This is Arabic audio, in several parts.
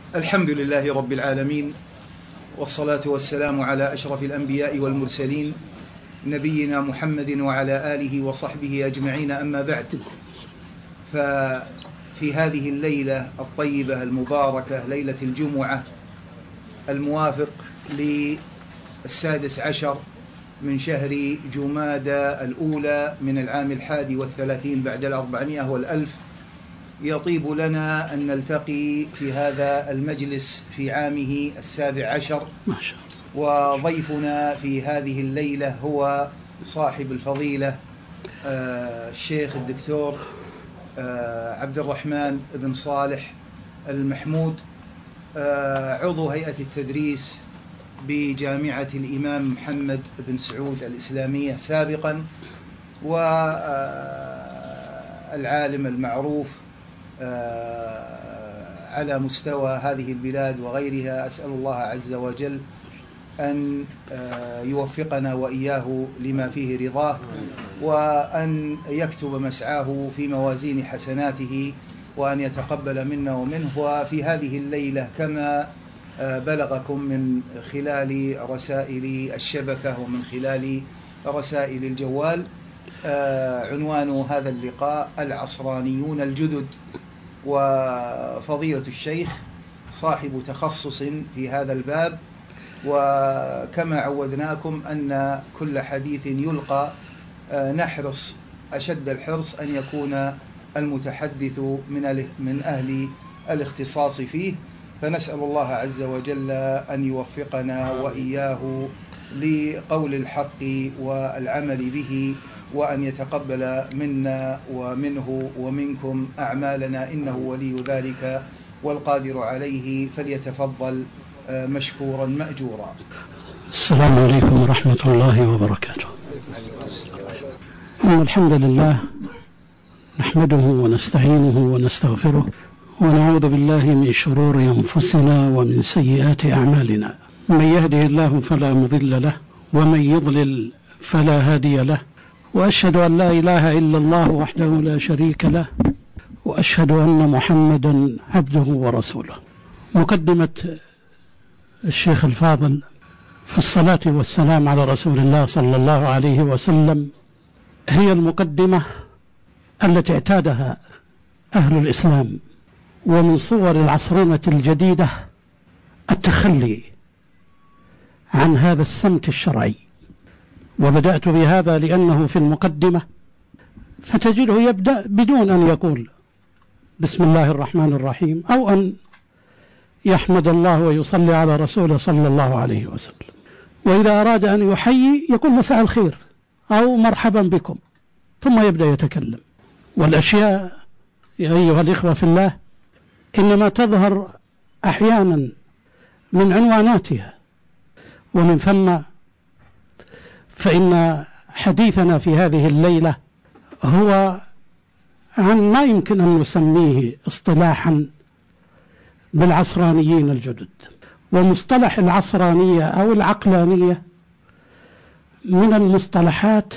الحمد لله رب العالمين، والصلاة والسلام على أشرف الأنبياء والمرسلين نبينا محمد وعلى آله وصحبه أجمعين، أما بعد. ففي هذه الليلة الطيبة المباركة، ليلة الجمعة الموافق لل16 من شهر جمادى الأولى من العام 31 بعد 400 والألف، يطيب لنا أن نلتقي في هذا المجلس في عامه 17 ما شاء الله. وضيفنا في هذه الليلة هو صاحب الفضيلة الشيخ الدكتور عبد الرحمن بن صالح المحمود، عضو هيئة التدريس بجامعة الإمام محمد بن سعود الإسلامية سابقا، والعالم المعروف على مستوى هذه البلاد وغيرها. أسأل الله عز وجل أن يوفقنا وإياه لما فيه رضاه، وأن يكتب مسعاه في موازين حسناته، وأن يتقبل منا ومنه. وفي هذه الليلة كما بلغكم من خلال رسائل الشبكة ومن خلال رسائل الجوال، عنوان هذا اللقاء العصرانيون الجدد، وفضيلة الشيخ صاحب تخصص في هذا الباب. وكما عودناكم أن كل حديث يلقى نحرص أشد الحرص أن يكون المتحدث من أهل الاختصاص فيه، فنسأل الله عز وجل أن يوفقنا وإياه لقول الحق والعمل به، وأن يتقبل منا ومنه ومنكم أعمالنا، إنه ولي ذلك والقادر عليه. فليتفضل مشكورا مأجورا. السلام عليكم ورحمة الله وبركاته. إن الحمد لله نحمده ونستعينه ونستغفره، ونعوذ بالله من شرور أنفسنا ومن سيئات أعمالنا. من يهده الله فلا مضل له، ومن يضلل فلا هادي له، وأشهد أن لا إله إلا الله وحده لا شريك له، وأشهد أن محمدا عبده ورسوله. مقدمة الشيخ الفاضل في الصلاة والسلام على رسول الله صلى الله عليه وسلم هي المقدمة التي اعتادها أهل الإسلام، ومن صور العصرنة الجديدة التخلي عن هذا السمت الشرعي. وبدأت بهذا لأنه في المقدمة فتجده يبدأ بدون أن يقول بسم الله الرحمن الرحيم، أو أن يحمد الله ويصلي على رسوله صلى الله عليه وسلم. وإذا أراد أن يحيي يقول مساء الخير أو مرحبا بكم، ثم يبدأ يتكلم. والأشياء يا أيها الإخوة في الله إنما تظهر أحيانا من عنواناتها، ومن ثم فإن حديثنا في هذه الليلة هو عن ما يمكن أن نسميه اصطلاحا بالعصرانيين الجدد. ومصطلح العصرانية أو العقلانية من المصطلحات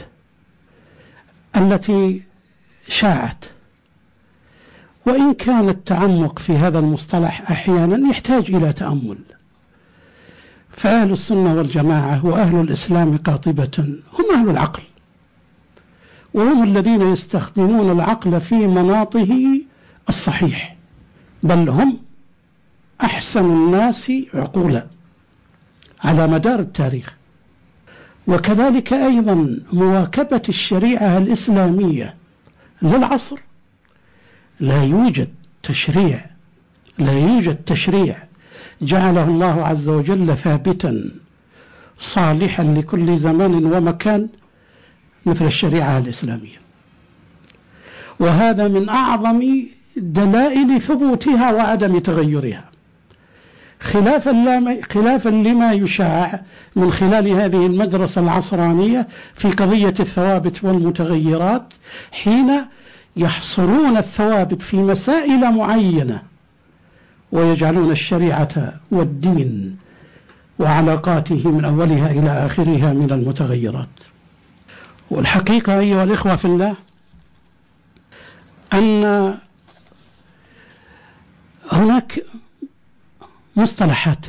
التي شاعت، وإن كان التعمق في هذا المصطلح أحيانا يحتاج إلى تأمل. فأهل السنة والجماعة وأهل الإسلام قاطبة هم أهل العقل، وهم الذين يستخدمون العقل في مناطه الصحيح، بل هم أحسن الناس عقولا على مدار التاريخ. وكذلك أيضا مواكبة الشريعة الإسلامية للعصر. لا يوجد تشريع جعله الله عز وجل ثابتا صالحا لكل زمان ومكان مثل الشريعة الإسلامية، وهذا من أعظم دلائل ثبوتها وعدم تغيرها، خلافا لما يشاع من خلال هذه المدرسة العصرانية في قضية الثوابت والمتغيرات، حين يحصرون الثوابت في مسائل معينة ويجعلون الشريعة والدين وعلاقاته من أولها إلى آخرها من المتغيرات. والحقيقة أيها الإخوة في الله أن هناك مصطلحات،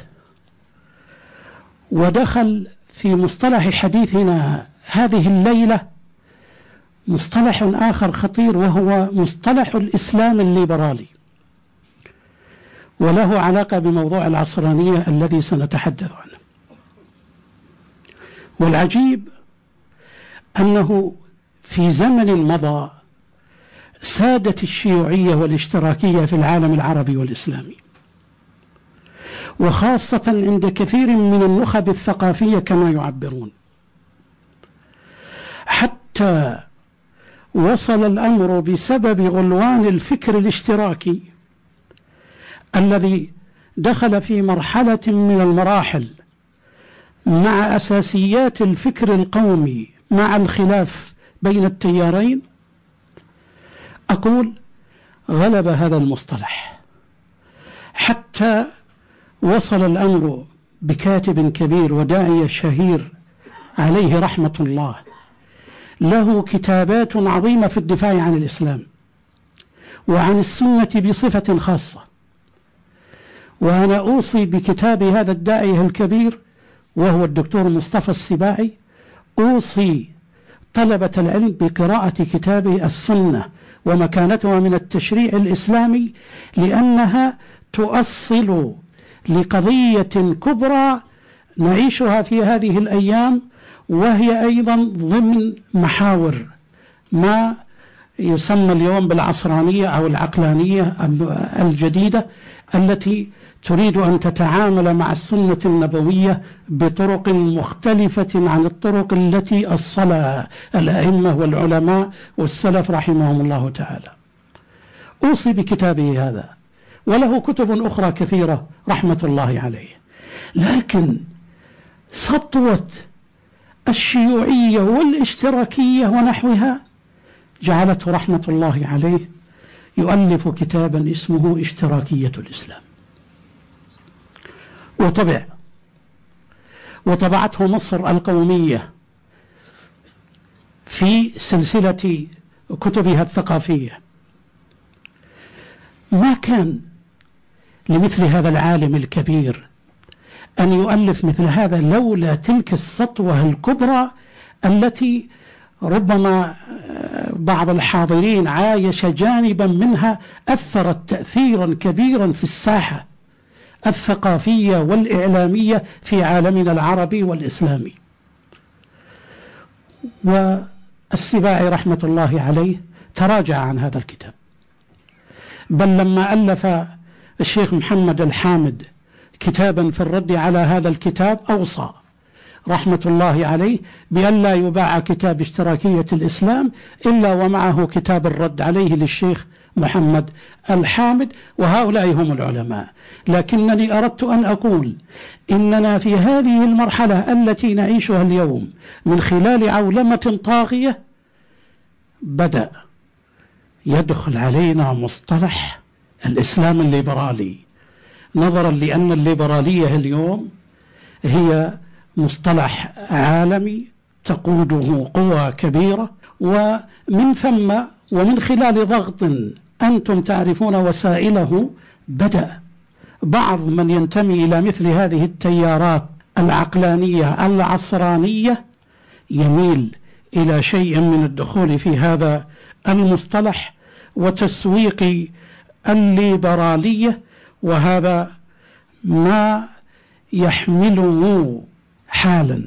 ودخل في مصطلح حديثنا هذه الليلة مصطلح آخر خطير، وهو مصطلح الإسلام الليبرالي، وله علاقة بموضوع العصرانية الذي سنتحدث عنه. والعجيب أنه في زمن مضى سادت الشيوعية والاشتراكية في العالم العربي والإسلامي، وخاصة عند كثير من النخب الثقافية كما يعبرون، حتى وصل الأمر بسبب غلوان الفكر الاشتراكي الذي دخل في مرحلة من المراحل مع أساسيات الفكر القومي مع الخلاف بين التيارين. أقول غلب هذا المصطلح حتى وصل الأمر بكاتب كبير وداعية شهير عليه رحمة الله، له كتابات عظيمة في الدفاع عن الإسلام وعن السنة بصفة خاصة، وأنا أوصي بكتاب هذا الداعية الكبير وهو الدكتور مصطفى السباعي، أوصي طلبة العلم بقراءة كتابه السنة ومكانتها من التشريع الإسلامي، لأنها تؤصل لقضية كبرى نعيشها في هذه الأيام، وهي أيضا ضمن محاور ما يسمى اليوم بالعصرانية أو العقلانية الجديدة التي تريد أن تتعامل مع السنة النبوية بطرق مختلفة عن الطرق التي أصلها الأئمة والعلماء والسلف رحمهم الله تعالى. أوصي بكتابه هذا، وله كتب أخرى كثيرة رحمة الله عليه. لكن سطوة الشيوعية والاشتراكية ونحوها جعلته رحمة الله عليه يؤلف كتابا اسمه اشتراكية الإسلام، وطبعته مصر القومية في سلسلة كتبها الثقافية. ما كان لمثل هذا العالم الكبير أن يؤلف مثل هذا لولا تلك السطوة الكبرى التي ربما بعض الحاضرين عايش جانبا منها أثرت تأثيرا كبيرا في الساحة الثقافية والإعلامية في عالمنا العربي والإسلامي. والسباعي رحمة الله عليه تراجع عن هذا الكتاب، بل لما ألف الشيخ محمد الحامد كتابا في الرد على هذا الكتاب أوصى رحمة الله عليه بأن لا يباع كتاب اشتراكية الإسلام إلا ومعه كتاب الرد عليه للشيخ محمد الحامد، وهؤلاء هم العلماء. لكنني أردت أن أقول إننا في هذه المرحلة التي نعيشها اليوم من خلال عولمة طاغية بدأ يدخل علينا مصطلح الإسلام الليبرالي، نظرا لأن الليبرالية اليوم هي مصطلح عالمي تقوده قوى كبيرة، ومن ثم ومن خلال ضغط أنتم تعرفون وسائله بدأ بعض من ينتمي إلى مثل هذه التيارات العقلانية العصرانية يميل إلى شيء من الدخول في هذا المصطلح وتسويق الليبرالية، وهذا ما يحمله حالا،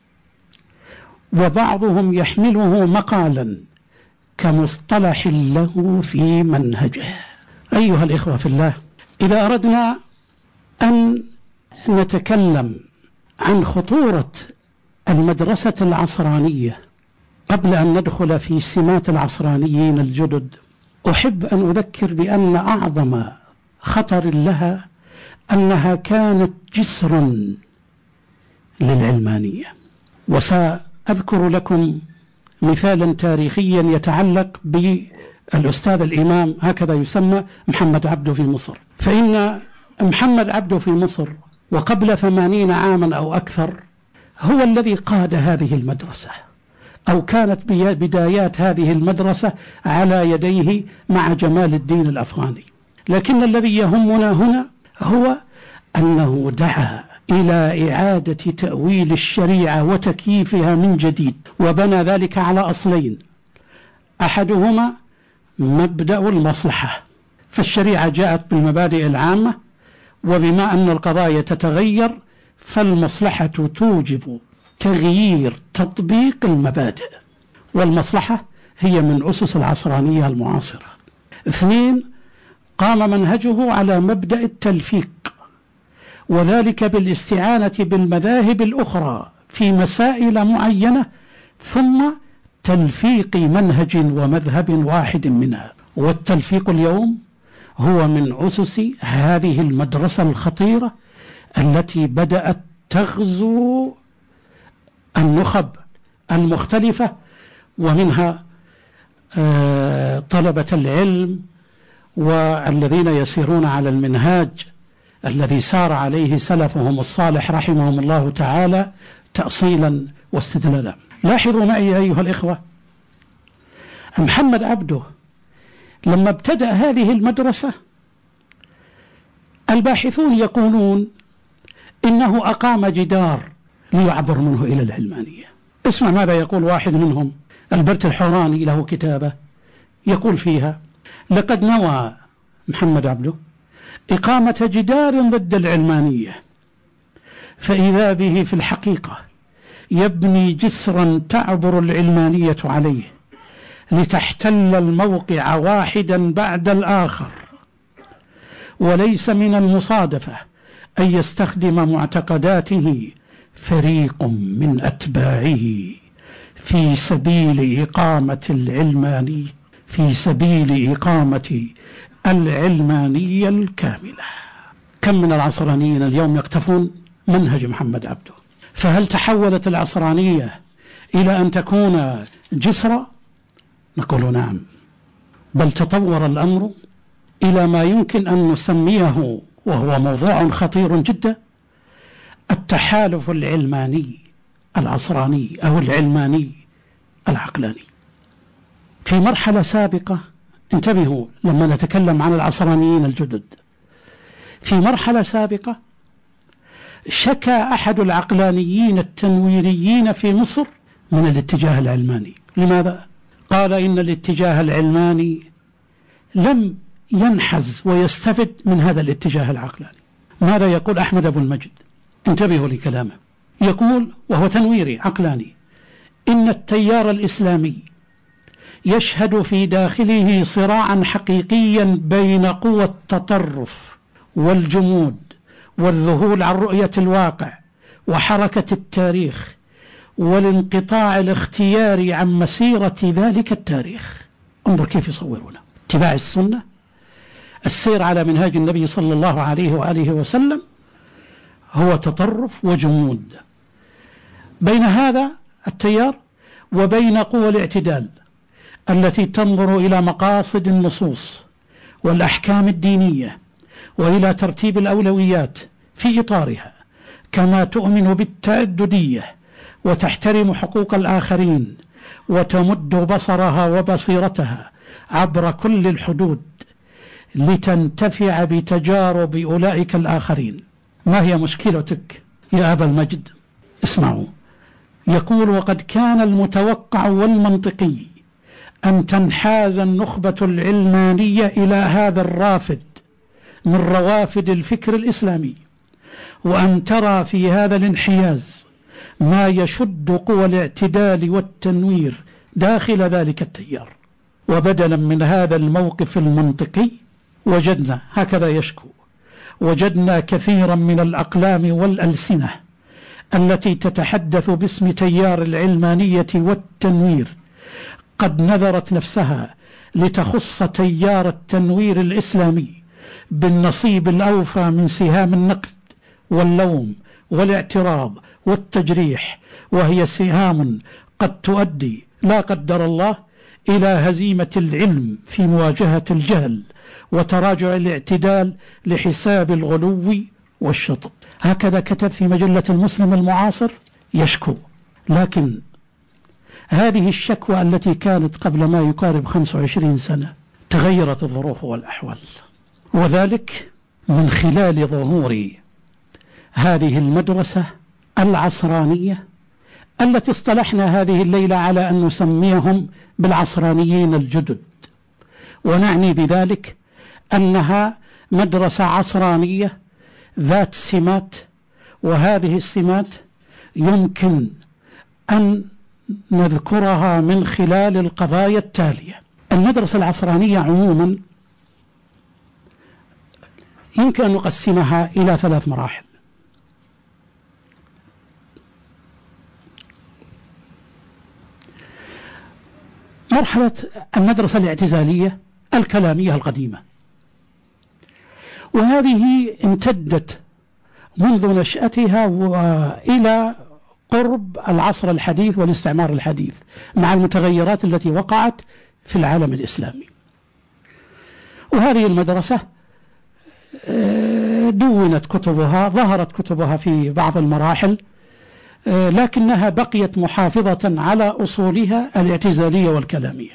وبعضهم يحمله مقالا كمصطلح له في منهجه. أيها الإخوة في الله، إذا أردنا أن نتكلم عن خطورة المدرسة العصرانية قبل أن ندخل في سمات العصرانيين الجدد، أحب أن أذكر بأن أعظم خطر لها أنها كانت جسرا للعلمانية. وسأذكر لكم مثالا تاريخيا يتعلق بالأستاذ الإمام هكذا يسمى محمد عبده في مصر. فإن محمد عبده في مصر وقبل 80 عاما أو أكثر هو الذي قاد هذه المدرسة، أو كانت بدايات هذه المدرسة على يديه مع جمال الدين الأفغاني. لكن الذي يهمنا هنا هو أنه دعا إلى إعادة تأويل الشريعة وتكييفها من جديد، وبنى ذلك على أصلين: أحدهما مبدأ المصلحة، فالشريعة جاءت بالمبادئ العامة، وبما أن القضايا تتغير فالمصلحة توجب تغيير تطبيق المبادئ، والمصلحة هي من أسس العصرانية المعاصرة. 2، قام منهجه على مبدأ التلفيق، وذلك بالاستعانة بالمذاهب الأخرى في مسائل معينة ثم تلفيق منهج ومذهب واحد منها. والتلفيق اليوم هو من أسس هذه المدرسة الخطيرة التي بدأت تغزو النخب المختلفة، ومنها طلبة العلم والذين يسيرون على المنهاج الذي سار عليه سلفهم الصالح رحمهم الله تعالى تأصيلا واستدلالا. لاحظوا معي أيها الإخوة، محمد عبده لما ابتدأ هذه المدرسة الباحثون يقولون إنه أقام جدار ليعبر منه إلى العلمانية. اسمع ماذا يقول واحد منهم، البرت الحوراني، له كتابة يقول فيها: لقد نوى محمد عبده إقامة جدار ضد العلمانية، فإذا به في الحقيقة يبني جسرا تعبر العلمانية عليه لتحتل الموقع واحدا بعد الآخر، وليس من المصادفة أن يستخدم معتقداته فريق من أتباعه في سبيل إقامة العلمانية الكاملة. كم من العصرانيين اليوم يقتفون منهج محمد عبده؟ فهل تحولت العصرانية إلى أن تكون جسرا؟ نقول نعم، بل تطور الأمر إلى ما يمكن أن نسميه، وهو موضوع خطير جدا، التحالف العلماني العصراني أو العلماني العقلاني. في مرحلة سابقة، انتبهوا لما نتكلم عن العصرانيين الجدد، في مرحلة سابقة شكى أحد العقلانيين التنويريين في مصر من الاتجاه العلماني. لماذا؟ قال إن الاتجاه العلماني لم ينحز ويستفد من هذا الاتجاه العقلاني. ماذا يقول أحمد أبو المجد؟ انتبهوا لكلامه، يقول وهو تنويري عقلاني: إن التيار الإسلامي يشهد في داخله صراعا حقيقيا بين قوى التطرف والجمود والذهول عن رؤية الواقع وحركة التاريخ والانقطاع الاختياري عن مسيرة ذلك التاريخ. انظر كيف يصورونه: اتباع السنة، السير على منهاج النبي صلى الله عليه وآله وسلم، هو تطرف وجمود بين هذا التيار وبين قوى الاعتدال التي تنظر إلى مقاصد النصوص والأحكام الدينية وإلى ترتيب الأولويات في إطارها، كما تؤمن بالتعددية وتحترم حقوق الآخرين وتمد بصرها وبصيرتها عبر كل الحدود لتنتفع بتجارب أولئك الآخرين. ما هي مشكلتك يا أبا المجد؟ اسمعوا، يقول: وقد كان المتوقع والمنطقي أن تنحاز النخبة العلمانية إلى هذا الرافد من روافد الفكر الإسلامي، وأن ترى في هذا الانحياز ما يشد قوى الاعتدال والتنوير داخل ذلك التيار. وبدلا من هذا الموقف المنطقي وجدنا، هكذا يشكو، وجدنا كثيرا من الأقلام والألسنة التي تتحدث باسم تيار العلمانية والتنوير قد نذرت نفسها لتخص تيار التنوير الإسلامي بالنصيب الأوفى من سهام النقد واللوم والاعتراض والتجريح، وهي سهام قد تؤدي لا قدر الله إلى هزيمة العلم في مواجهة الجهل وتراجع الاعتدال لحساب الغلو والشطط. هكذا كتب في مجلة المسلم المعاصر يشكو. لكن هذه الشكوى التي كانت قبل ما يقارب 25 سنة تغيرت الظروف والأحوال، وذلك من خلال ظهور هذه المدرسة العصرانية التي اصطلحنا هذه الليلة على أن نسميهم بالعصرانيين الجدد، ونعني بذلك أنها مدرسة عصرانية ذات سمات، وهذه السمات يمكن أن نذكرها من خلال القضايا التالية. المدرسة العصرانية عموما يمكن أن نقسمها إلى 3 مراحل. مرحلة المدرسة الاعتزالية الكلامية القديمة، وهذه امتدت منذ نشأتها وإلى قرب العصر الحديث والاستعمار الحديث مع المتغيرات التي وقعت في العالم الإسلامي. وهذه المدرسة دونت كتبها، ظهرت كتبها في بعض المراحل، لكنها بقيت محافظة على أصولها الاعتزالية والكلامية.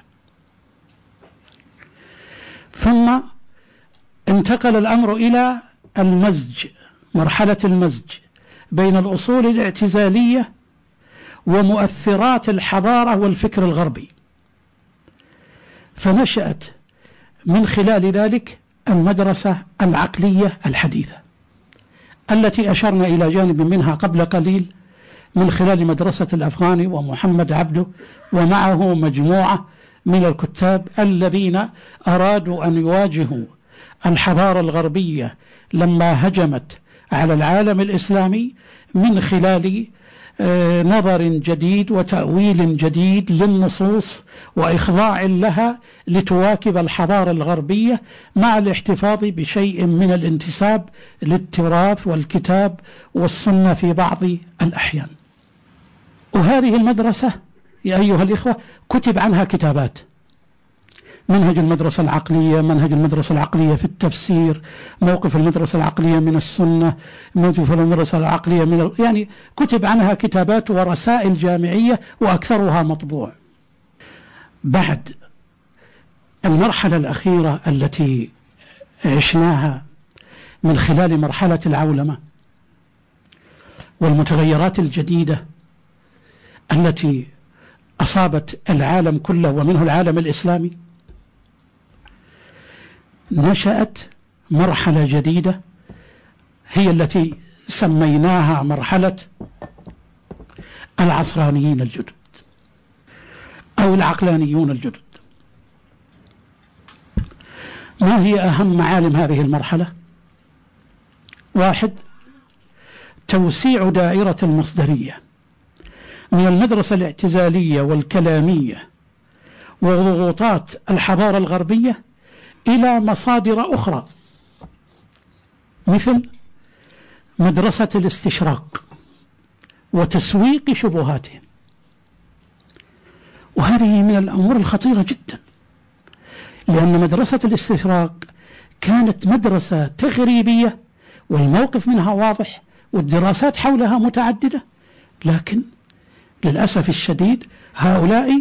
ثم انتقل الأمر إلى المزج، مرحلة المزج بين الأصول الاعتزالية ومؤثرات الحضارة والفكر الغربي، فنشأت من خلال ذلك المدرسة العقلية الحديثة التي أشرنا إلى جانب منها قبل قليل من خلال مدرسة الأفغاني ومحمد عبده ومعه مجموعة من الكتاب الذين أرادوا أن يواجهوا الحضارة الغربية لما هجمت على العالم الإسلامي من خلال نظر جديد وتأويل جديد للنصوص وإخضاع لها لتواكب الحضارة الغربية مع الاحتفاظ بشيء من الانتساب للتراث والكتاب والسنة في بعض الأحيان. وهذه المدرسة يا أيها الإخوة كتب عنها كتابات: منهج المدرسة العقلية، منهج المدرسة العقلية في التفسير، موقف المدرسة العقلية من السنة، موقف المدرسة العقلية من يعني كتب عنها كتابات ورسائل جامعية وأكثرها مطبوع. بعد المرحلة الأخيرة التي عشناها من خلال مرحلة العولمة والمتغيرات الجديدة التي أصابت العالم كله ومنه العالم الإسلامي، نشأت مرحلة جديدة هي التي سميناها مرحلة العصرانيين الجدد أو العقلانيون الجدد. ما هي أهم معالم هذه المرحلة؟ 1. توسيع دائرة المصدرية من المدرسة الاعتزالية والكلامية وضغوطات الحضارة الغربية إلى مصادر أخرى مثل مدرسة الاستشراق وتسويق شبهاتهم. وهذه من الأمور الخطيرة جدا، لأن مدرسة الاستشراق كانت مدرسة تغريبية والموقف منها واضح والدراسات حولها متعددة، لكن للأسف الشديد هؤلاء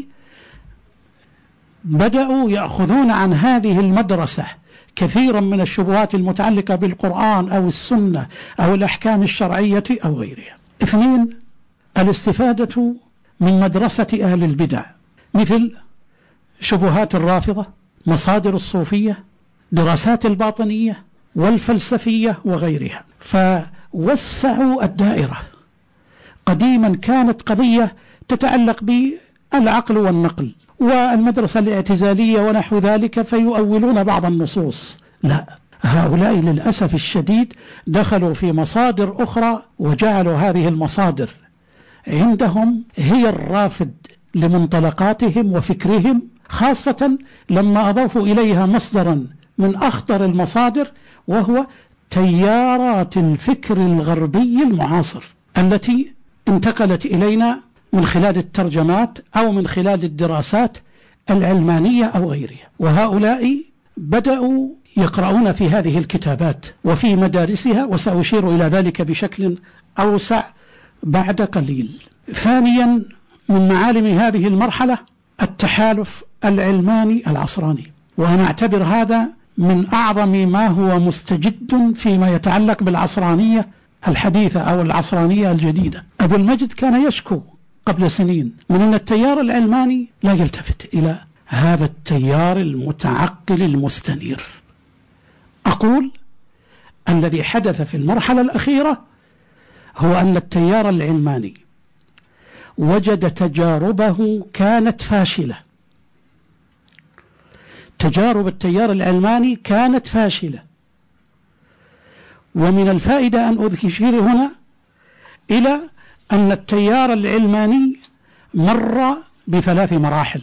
بدأوا يأخذون عن هذه المدرسة كثيرا من الشبهات المتعلقة بالقرآن أو السنة أو الأحكام الشرعية أو غيرها. 2. الاستفادة من مدرسة أهل البدع مثل شبهات الرافضة، مصادر الصوفية، دراسات الباطنية والفلسفية وغيرها، فوسعوا الدائرة. قديما كانت قضية تتعلق بالعقل والنقل والمدرسة الاعتزالية ونحو ذلك فيؤولون بعض النصوص، لا، هؤلاء للأسف الشديد دخلوا في مصادر أخرى وجعلوا هذه المصادر عندهم هي الرافد لمنطلقاتهم وفكرهم، خاصة لما أضافوا إليها مصدرا من أخطر المصادر وهو تيارات الفكر الغربي المعاصر التي انتقلت إلينا من خلال الترجمات أو من خلال الدراسات العلمانية أو غيرها. وهؤلاء بدأوا يقرؤون في هذه الكتابات وفي مدارسها، وسأشير إلى ذلك بشكل أوسع بعد قليل. 2. من معالم هذه المرحلة التحالف العلماني العصراني، وأنا أعتبر هذا من أعظم ما هو مستجد فيما يتعلق بالعصرانية الحديثة أو العصرانية الجديدة. أبو المجد كان يشكو قبل سنين من أن التيار العلماني لا يلتفت إلى هذا التيار المتعقل المستنير. أقول الذي حدث في المرحلة الأخيرة هو أن التيار العلماني وجد تجاربه كانت فاشلة. تجارب التيار العلماني كانت فاشلة، ومن الفائدة أن أشير هنا إلى أن التيار العلماني مر ب3 مراحل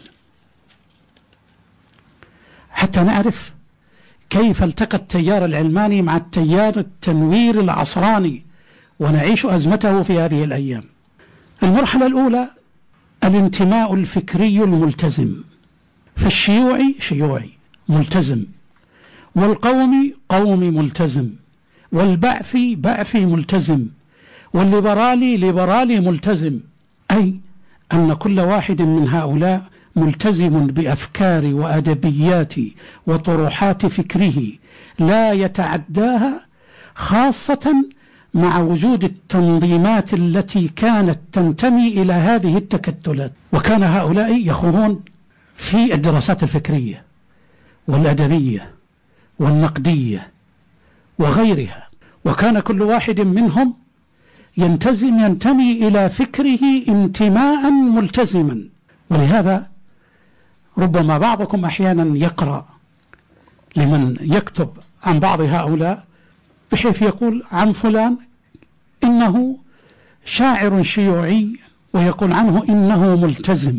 حتى نعرف كيف التقى التيار العلماني مع التيار التنوير العصراني ونعيش أزمته في هذه الأيام. المرحلة الأولى الانتماء الفكري الملتزم، فالشيوعي شيوعي ملتزم، والقومي قومي ملتزم، والبعثي بعثي ملتزم، والليبرالي ليبرالي ملتزم، أي أن كل واحد من هؤلاء ملتزم بأفكار وأدبيات وطروحات فكره لا يتعداها، خاصة مع وجود التنظيمات التي كانت تنتمي إلى هذه التكتلات. وكان هؤلاء يخوضون في الدراسات الفكرية والأدبية والنقدية وغيرها، وكان كل واحد منهم ينتمي إلى فكره انتماء ملتزما. ولهذا ربما بعضكم أحيانا يقرأ لمن يكتب عن بعض هؤلاء بحيث يقول عن فلان إنه شاعر شيوعي ويقول عنه إنه ملتزم،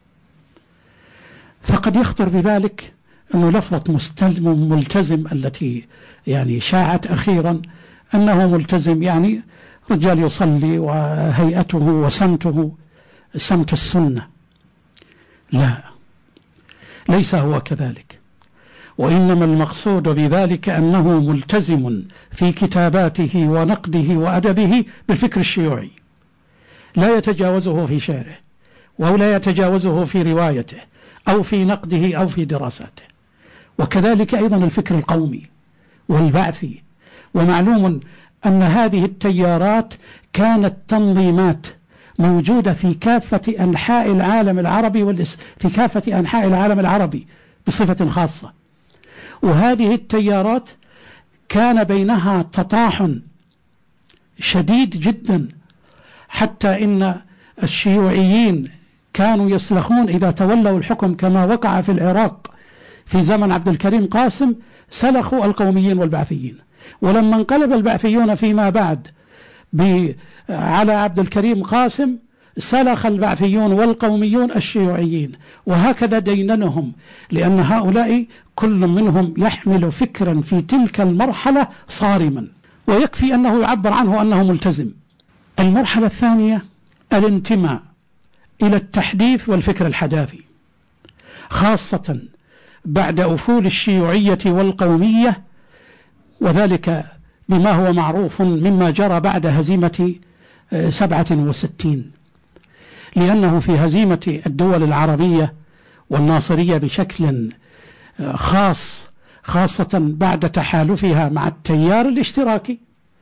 فقد يخطر بذلك أنه لفظة ملتزم التي يعني شاعت أخيرا أنه ملتزم يعني رجال يصلي وهيئته وسمته سمت السنة. لا، ليس هو كذلك، وإنما المقصود بذلك أنه ملتزم في كتاباته ونقده وأدبه بالفكر الشيوعي، لا يتجاوزه في شعره ولا يتجاوزه في روايته أو في نقده أو في دراساته. وكذلك أيضا الفكر القومي والبعثي. ومعلوم أن هذه التيارات كانت تنظيمات موجودة في كافة أنحاء العالم العربي في كافة أنحاء العالم العربي بصفة خاصة، وهذه التيارات كان بينها تطاحن شديد جدا، حتى إن الشيوعيين كانوا يسلخون إذا تولوا الحكم كما وقع في العراق في زمن عبد الكريم قاسم، سلخوا القوميين والبعثيين. ولما انقلب البعثيون فيما بعد على عبد الكريم قاسم سلخ البعثيون والقوميون الشيوعيين، وهكذا ديننهم، لأن هؤلاء كل منهم يحمل فكرا في تلك المرحلة صارما، ويكفي أنه يعبر عنه أنه ملتزم. المرحلة الثانية الانتماء إلى التحديث والفكر الحداثي، خاصة بعد أفول الشيوعية والقومية، وذلك بما هو معروف مما جرى بعد هزيمة 67، لأنه في هزيمة الدول العربية والناصرية بشكل خاص، خاصة بعد تحالفها مع التيار الاشتراكي،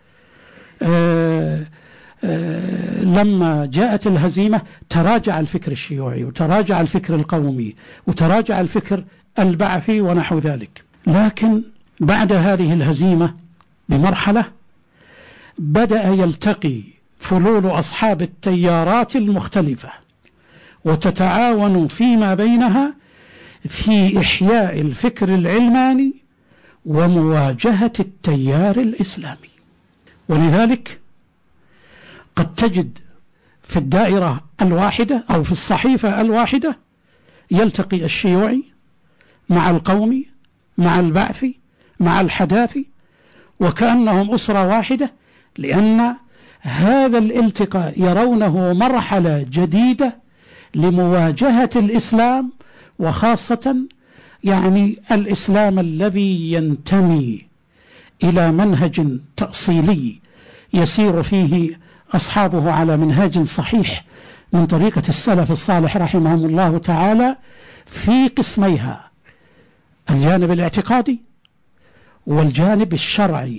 لما جاءت الهزيمة تراجع الفكر الشيوعي وتراجع الفكر القومي وتراجع الفكر البعثي ونحو ذلك. لكن بعد هذه الهزيمة بمرحلة بدأ يلتقي فلول أصحاب التيارات المختلفة وتتعاون فيما بينها في إحياء الفكر العلماني ومواجهة التيار الإسلامي. ولذلك قد تجد في الدائرة الواحدة أو في الصحيفة الواحدة يلتقي الشيوعي مع القومي مع البعثي مع الحداثي، وكأنهم أسرة واحدة، لأن هذا الالتقاء يرونه مرحلة جديدة لمواجهة الإسلام، وخاصة يعني الإسلام الذي ينتمي إلى منهج تأصيلي يسير فيه أصحابه على منهاج صحيح من طريقة السلف الصالح رحمهم الله تعالى في قسميها: الجانب الاعتقادي والجانب الشرعي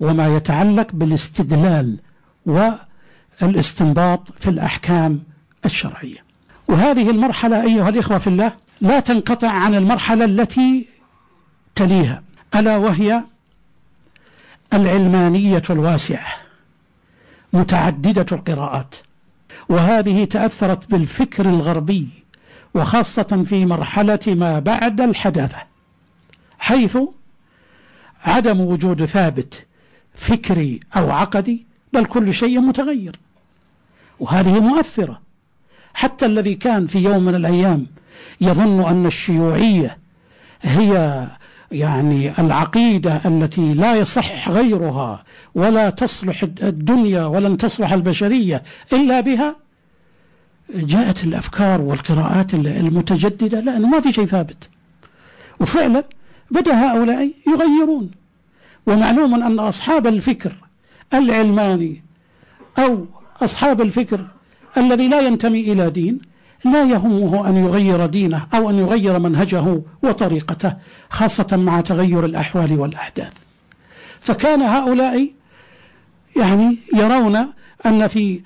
وما يتعلق بالاستدلال والاستنباط في الأحكام الشرعية. وهذه المرحلة أيها الإخوة في الله لا تنقطع عن المرحلة التي تليها، ألا وهي العلمانية الواسعة متعددة القراءات، وهذه تأثرت بالفكر الغربي وخاصة في مرحلة ما بعد الحداثة، حيث عدم وجود ثابت فكري أو عقدي، بل كل شيء متغير، وهذه مؤثرة. حتى الذي كان في يوم من الأيام يظن أن الشيوعية هي يعني العقيدة التي لا يصح غيرها ولا تصلح الدنيا ولن تصلح البشرية إلا بها، جاءت الأفكار والقراءات المتجددة لأنه ما في شيء ثابت، وفعلا بدأ هؤلاء يغيرون. ومعلوم أن أصحاب الفكر العلماني أو أصحاب الفكر الذي لا ينتمي إلى دين لا يهمه أن يغير دينه أو أن يغير منهجه وطريقته، خاصة مع تغير الأحوال والأحداث. فكان هؤلاء يعني يرون أن في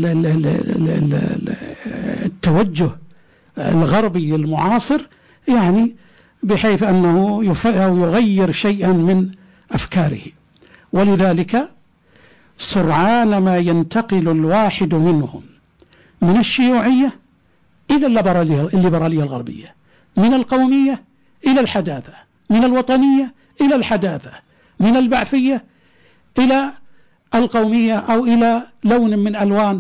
التوجه الغربي المعاصر يعني بحيث أنه يغير شيئا من أفكاره، ولذلك سرعان ما ينتقل الواحد منهم من الشيوعية إلى الليبرالية الغربية، من القومية إلى الحداثة، من الوطنية إلى الحداثة، من البعثية إلى القومية أو إلى لون من ألوان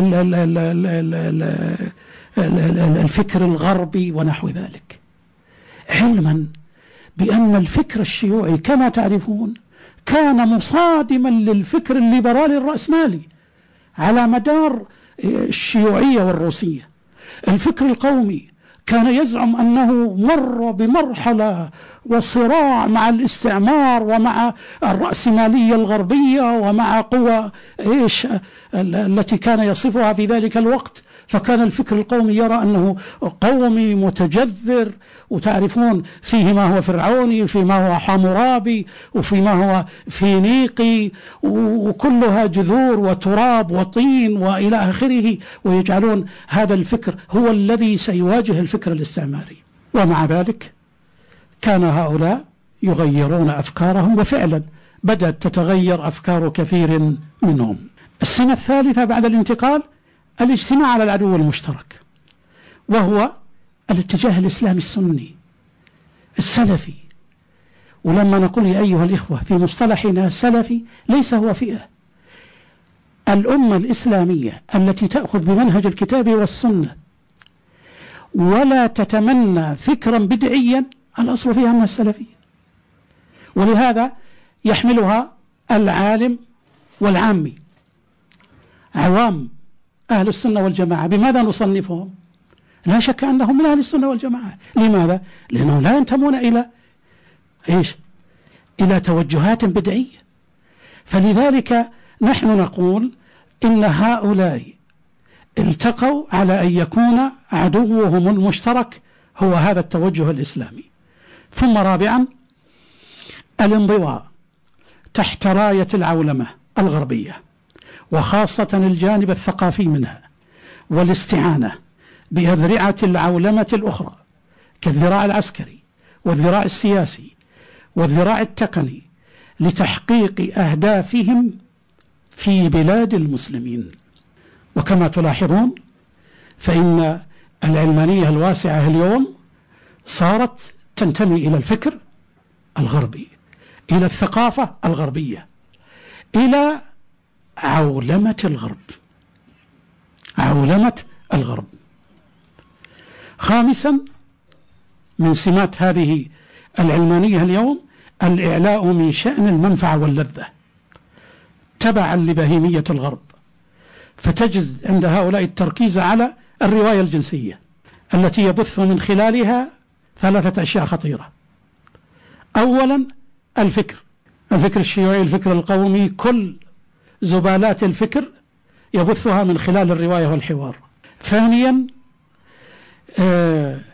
الفكر الغربي ونحو ذلك، علما بأن الفكر الشيوعي كما تعرفون كان مصادما للفكر الليبرالي الرأسمالي على مدار الشيوعية والروسية. الفكر القومي كان يزعم أنه مر بمرحلة وصراع مع الاستعمار ومع الرأسمالية الغربية ومع قوى التي كان يصفها في ذلك الوقت، فكان الفكر القومي يرى أنه قومي متجذر، وتعرفون فيه ما هو فرعوني وفيه ما هو حمورابي وفيه ما هو فينيقي، وكلها جذور وتراب وطين وإلى آخره، ويجعلون هذا الفكر هو الذي سيواجه الفكر الاستعماري. ومع ذلك كان هؤلاء يغيرون أفكارهم، وفعلا بدأت تتغير أفكار كثير منهم. السنة الثالثة بعد الانتقال الاجتماع على العدو المشترك، وهو الاتجاه الإسلامي السني السلفي. ولما نقول يا أيها الإخوة في مصطلحنا سلفي ليس هو فئة، الأمة الإسلامية التي تأخذ بمنهج الكتاب والسنة ولا تتمنى فكرا بدعيا الأصل فيها أنها السلفية. ولهذا يحملها العالم والعامي. عوام أهل السنة والجماعة بماذا نصنفهم؟ لا شك أنهم من أهل السنة والجماعة. لماذا؟ لأنهم لا ينتمون إلى توجهات بدعية. فلذلك نحن نقول إن هؤلاء التقوا على أن يكون عدوهم المشترك هو هذا التوجه الإسلامي. ثم رابعا الانضواء تحت راية العولمة الغربية، وخاصة الجانب الثقافي منها، والاستعانة بأذرعة العولمة الأخرى كالذراع العسكري والذراع السياسي والذراع التقني لتحقيق أهدافهم في بلاد المسلمين. وكما تلاحظون فإن العلمانية الواسعة اليوم صارت تنتمي إلى الفكر الغربي، إلى الثقافة الغربية، إلى عولمة الغرب، عولمة الغرب. خامسا من سمات هذه العلمانية اليوم الإعلاء من شأن المنفعة واللذة تبعا لبهيمية الغرب، فتجد عند هؤلاء التركيز على الرواية الجنسية التي يبث من خلالها ثلاثة أشياء خطيرة. أولا الفكر الشيوعي، الفكر القومي، كل زبالات الفكر يبثها من خلال الرواية والحوار. ثانيا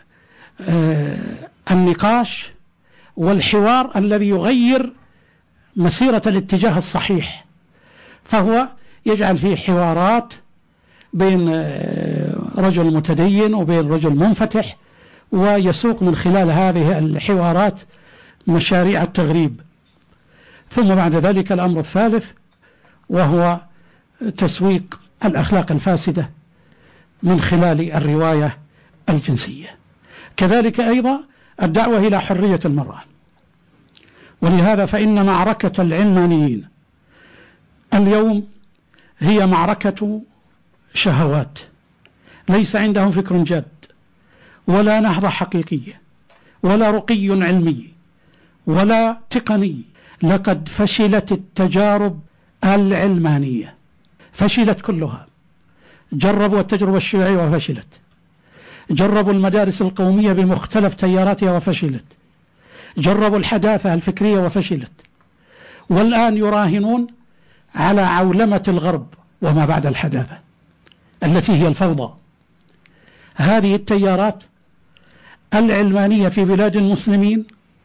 النقاش والحوار الذي يغير مسيرة الاتجاه الصحيح، فهو يجعل فيه حوارات بين رجل متدين وبين رجل منفتح، ويسوق من خلال هذه الحوارات مشاريع التغريب. ثم بعد ذلك الأمر الثالث وهو تسويق الأخلاق الفاسدة من خلال الرواية الجنسية. كذلك أيضا الدعوة إلى حرية المرأة. ولهذا فإن معركة العلمانيين اليوم هي معركة شهوات، ليس عندهم فكر جاد ولا نهضة حقيقية ولا رقي علمي ولا تقني. لقد فشلت التجارب العلمانية، فشلت كلها. جربوا التجربة الشيوعية وفشلت، جربوا المدارس القومية بمختلف تياراتها وفشلت، جربوا الحداثة الفكرية وفشلت، والآن يراهنون على عولمة الغرب وما بعد الحداثة التي هي الفوضى. هذه التيارات العلمانية في بلاد المسلمين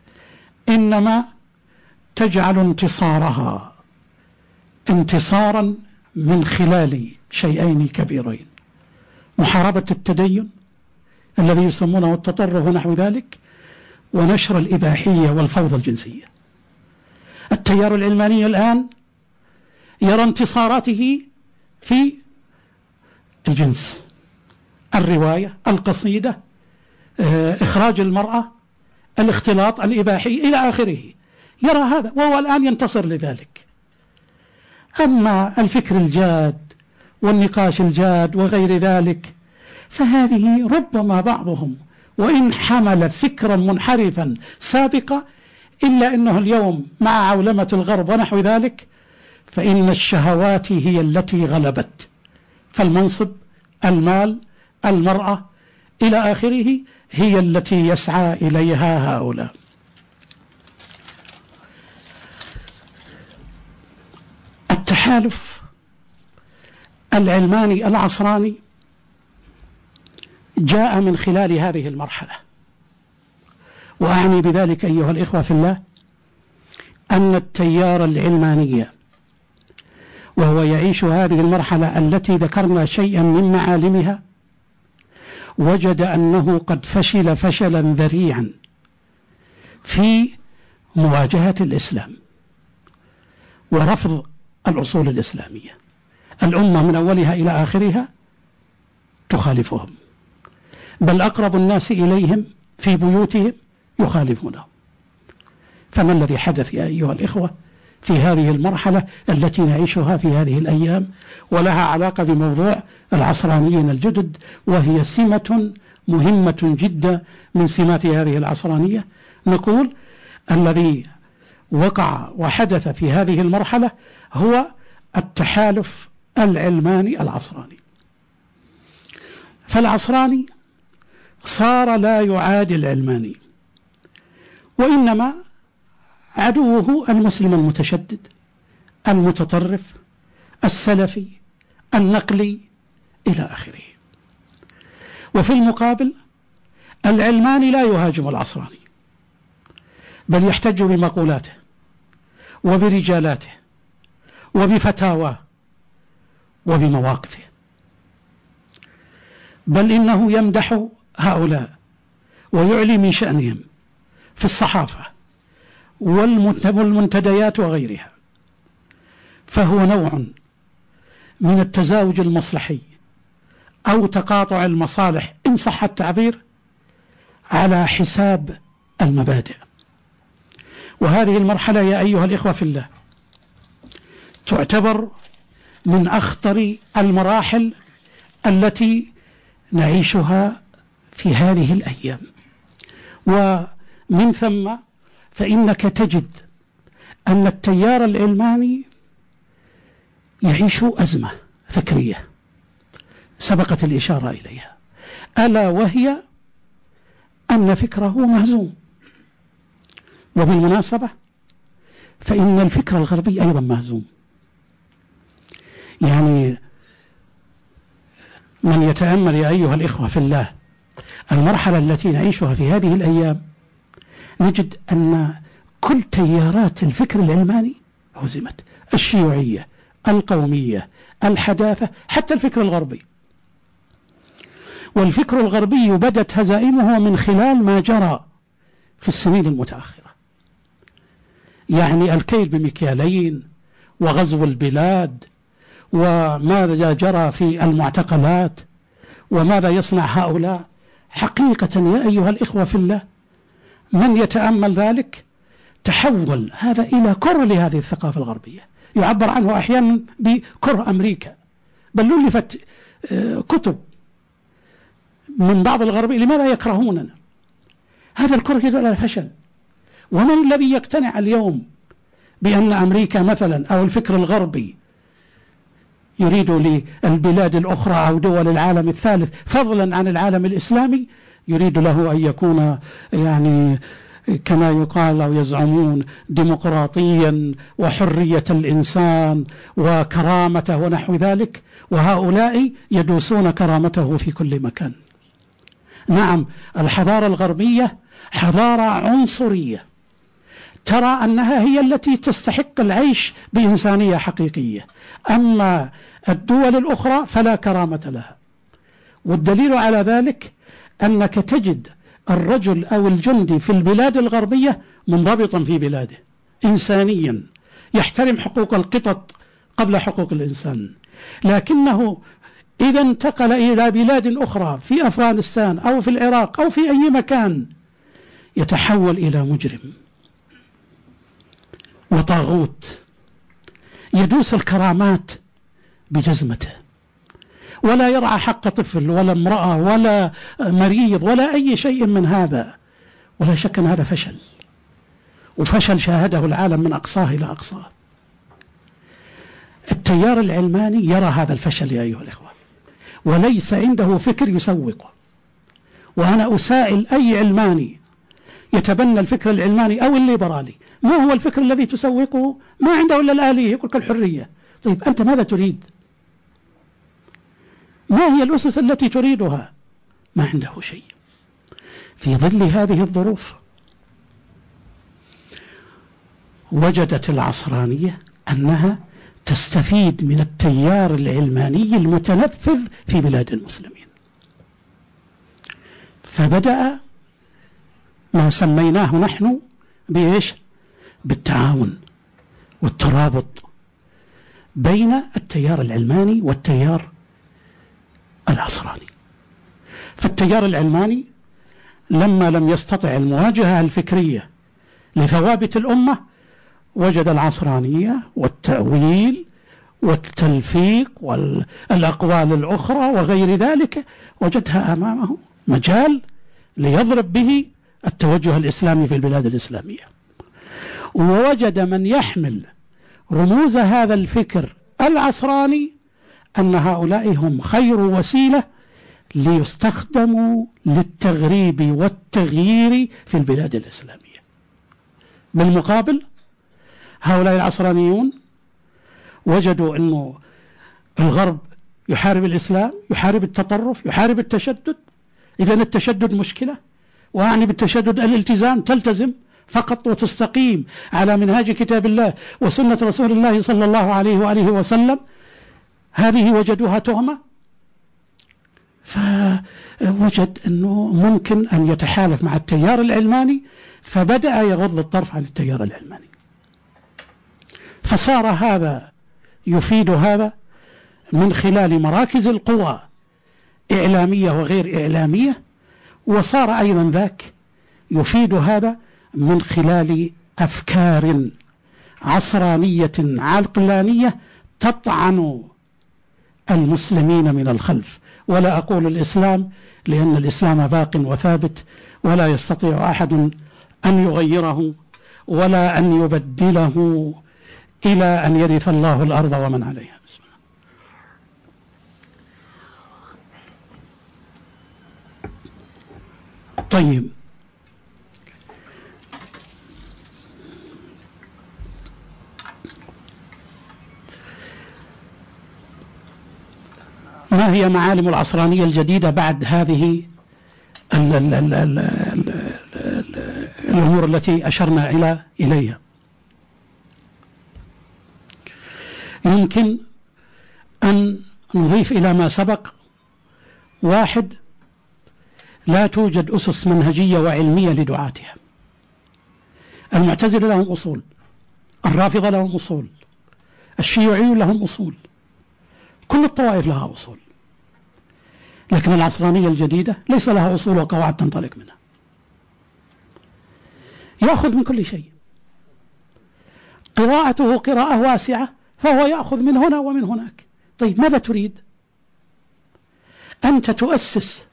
إنما تجعل انتصارها انتصارا من خلال شيئين كبيرين: محاربة التدين الذي يسمونه التطرف ونحو ذلك، ونشر الإباحية والفوضى الجنسية. التيار العلماني الآن يرى انتصاراته في الجنس، الرواية، القصيدة، إخراج المرأة، الاختلاط الإباحي إلى آخره، يرى هذا وهو الآن ينتصر لذلك. أما الفكر الجاد والنقاش الجاد وغير ذلك فهذه ربما بعضهم وإن حمل فكرا منحرفا سابقا، إلا أنه اليوم مع عولمة الغرب ونحو ذلك فإن الشهوات هي التي غلبت، فالمنصب، المال، المرأة إلى آخره هي التي يسعى إليها هؤلاء. التحالف العلماني العصراني جاء من خلال هذه المرحلة، وأعني بذلك أيها الإخوة في الله أن التيار العلماني وهو يعيش هذه المرحلة التي ذكرنا شيئا من معالمها وجد أنه قد فشل فشلا ذريعا في مواجهة الإسلام ورفض الأصول الإسلامية. الأمة من أولها إلى آخرها تخالفهم، بل أقرب الناس إليهم في بيوتهم يخالفونهم. فما الذي حدث يا أيها الإخوة في هذه المرحلة التي نعيشها في هذه الأيام ولها علاقة بموضوع العصرانيين الجدد، وهي سمة مهمة جدا من سمات هذه العصرانية؟ نقول الذي وقع وحدث في هذه المرحلة هو التحالف العلماني العصراني. فالعصراني صار لا يعادي العلماني، وإنما عدوه المسلم المتشدد المتطرف السلفي النقلي إلى آخره. وفي المقابل العلماني لا يهاجم العصراني، بل يحتج بمقولاته وبرجالاته وبفتاواه وبمواقفه، بل إنه يمدح هؤلاء ويعلي من شأنهم في الصحافة والمنتديات وغيرها. فهو نوع من التزاوج المصلحي أو تقاطع المصالح إن صح التعبير على حساب المبادئ. وهذه المرحلة يا أيها الإخوة في الله تعتبر من أخطر المراحل التي نعيشها في هذه الأيام، ومن ثم فإنك تجد أن التيار العلماني يعيش أزمة فكرية سبقت الإشارة إليها، ألا وهي أن فكره مهزوم. وبالمناسبة فإن الفكر الغربي أيضا مهزوم. يعني من يتأمل يا أيها الإخوة في الله المرحلة التي نعيشها في هذه الأيام نجد أن كل تيارات الفكر العلماني هزمت. الشيوعية، القومية، الحداثة، حتى الفكر الغربي. والفكر الغربي بدت هزائمه من خلال ما جرى في السنين المتأخرة، يعني الكيل بمكيالين وغزو البلاد وماذا جرى في المعتقلات وماذا يصنع هؤلاء. حقيقة يا أيها الإخوة في الله، من يتأمل ذلك تحول هذا إلى كره لهذه الثقافة الغربية، يعبر عنه أحيانا بكره أمريكا، بل ألفت كتب من بعض الغربي لماذا يكرهوننا. هذا الكره يدل على الفشل. ومن الذي يقتنع اليوم بأن أمريكا مثلا أو الفكر الغربي يريد للبلاد الأخرى أو دول العالم الثالث فضلا عن العالم الإسلامي، يريد له أن يكون يعني كما يقال أو يزعمون ديمقراطيا وحرية الإنسان وكرامته ونحو ذلك، وهؤلاء يدوسون كرامته في كل مكان. نعم، الحضارة الغربية حضارة عنصرية، ترى أنها هي التي تستحق العيش بإنسانية حقيقية، أما الدول الأخرى فلا كرامة لها. والدليل على ذلك أنك تجد الرجل أو الجندي في البلاد الغربية منضبطا في بلاده إنسانيا، يحترم حقوق القطط قبل حقوق الإنسان، لكنه إذا انتقل إلى بلاد أخرى في أفغانستان أو في العراق أو في أي مكان يتحول إلى مجرم وطاغوت، يدوس الكرامات بجزمته، ولا يرعى حق طفل ولا امرأة ولا مريض ولا أي شيء من هذا. ولا شك أن هذا فشل، وفشل شاهده العالم من أقصاه إلى أقصاه. التيار العلماني يرى هذا الفشل يا أيها الإخوة، وليس عنده فكر يسوقه. وأنا أسائل أي علماني يتبنى الفكر العلماني أو الليبرالي، ما هو الفكر الذي تسوقه؟ ما عنده إلا الآلية، يقول الحرية. طيب أنت ماذا تريد؟ ما هي الأسس التي تريدها؟ ما عنده شيء. في ظل هذه الظروف وجدت العصرانية أنها تستفيد من التيار العلماني المتنفذ في بلاد المسلمين، فبدأ ما سميناه نحن بإيش؟ بالتعاون والترابط بين التيار العلماني والتيار العصراني. فالتيار العلماني لما لم يستطع المواجهة الفكرية لثوابت الأمة، وجد العصرانية والتأويل والتلفيق والأقوال الأخرى وغير ذلك، وجدها أمامه مجال ليضرب به التوجه الإسلامي في البلاد الإسلامية. ووجد من يحمل رموز هذا الفكر العصراني أن هؤلاء هم خير وسيلة ليستخدموا للتغريب والتغيير في البلاد الإسلامية. بالمقابل هؤلاء العصرانيون وجدوا أنه الغرب يحارب الإسلام، يحارب التطرف، يحارب التشدد. إذن التشدد مشكلة، وأعني بالتشدد الالتزام، تلتزم فقط وتستقيم على منهاج كتاب الله وسنة رسول الله صلى الله عليه وآله وسلم. هذه وجدوها تهمة، فوجد أنه ممكن أن يتحالف مع التيار العلماني، فبدأ يغض الطرف عن التيار العلماني، فصار هذا يفيد هذا من خلال مراكز القوى إعلامية وغير إعلامية، وصار أيضا ذاك يفيد هذا من خلال أفكار عصرانية عقلانية تطعن المسلمين من الخلف. ولا أقول الإسلام، لأن الإسلام باق وثابت ولا يستطيع أحد أن يغيره ولا أن يبدله إلى أن يرث الله الأرض ومن عليها. بسم الله. طيب، ما هي معالم العصرانية الجديدة بعد هذه الأمور التي أشرنا إليها؟ يمكن أن نضيف إلى ما سبق: 1، لا توجد أسس منهجية وعلمية لدعاتها. المعتزلة لهم أصول، الرافضة لهم أصول، الشيوعيون لهم أصول، كل الطوائف لها أصول، لكن العصرانية الجديدة ليس لها أصول وقواعد تنطلق منها، يأخذ من كل شيء، قراءته قراءة واسعة، فهو يأخذ من هنا ومن هناك. طيب ماذا تريد؟ أنت تؤسس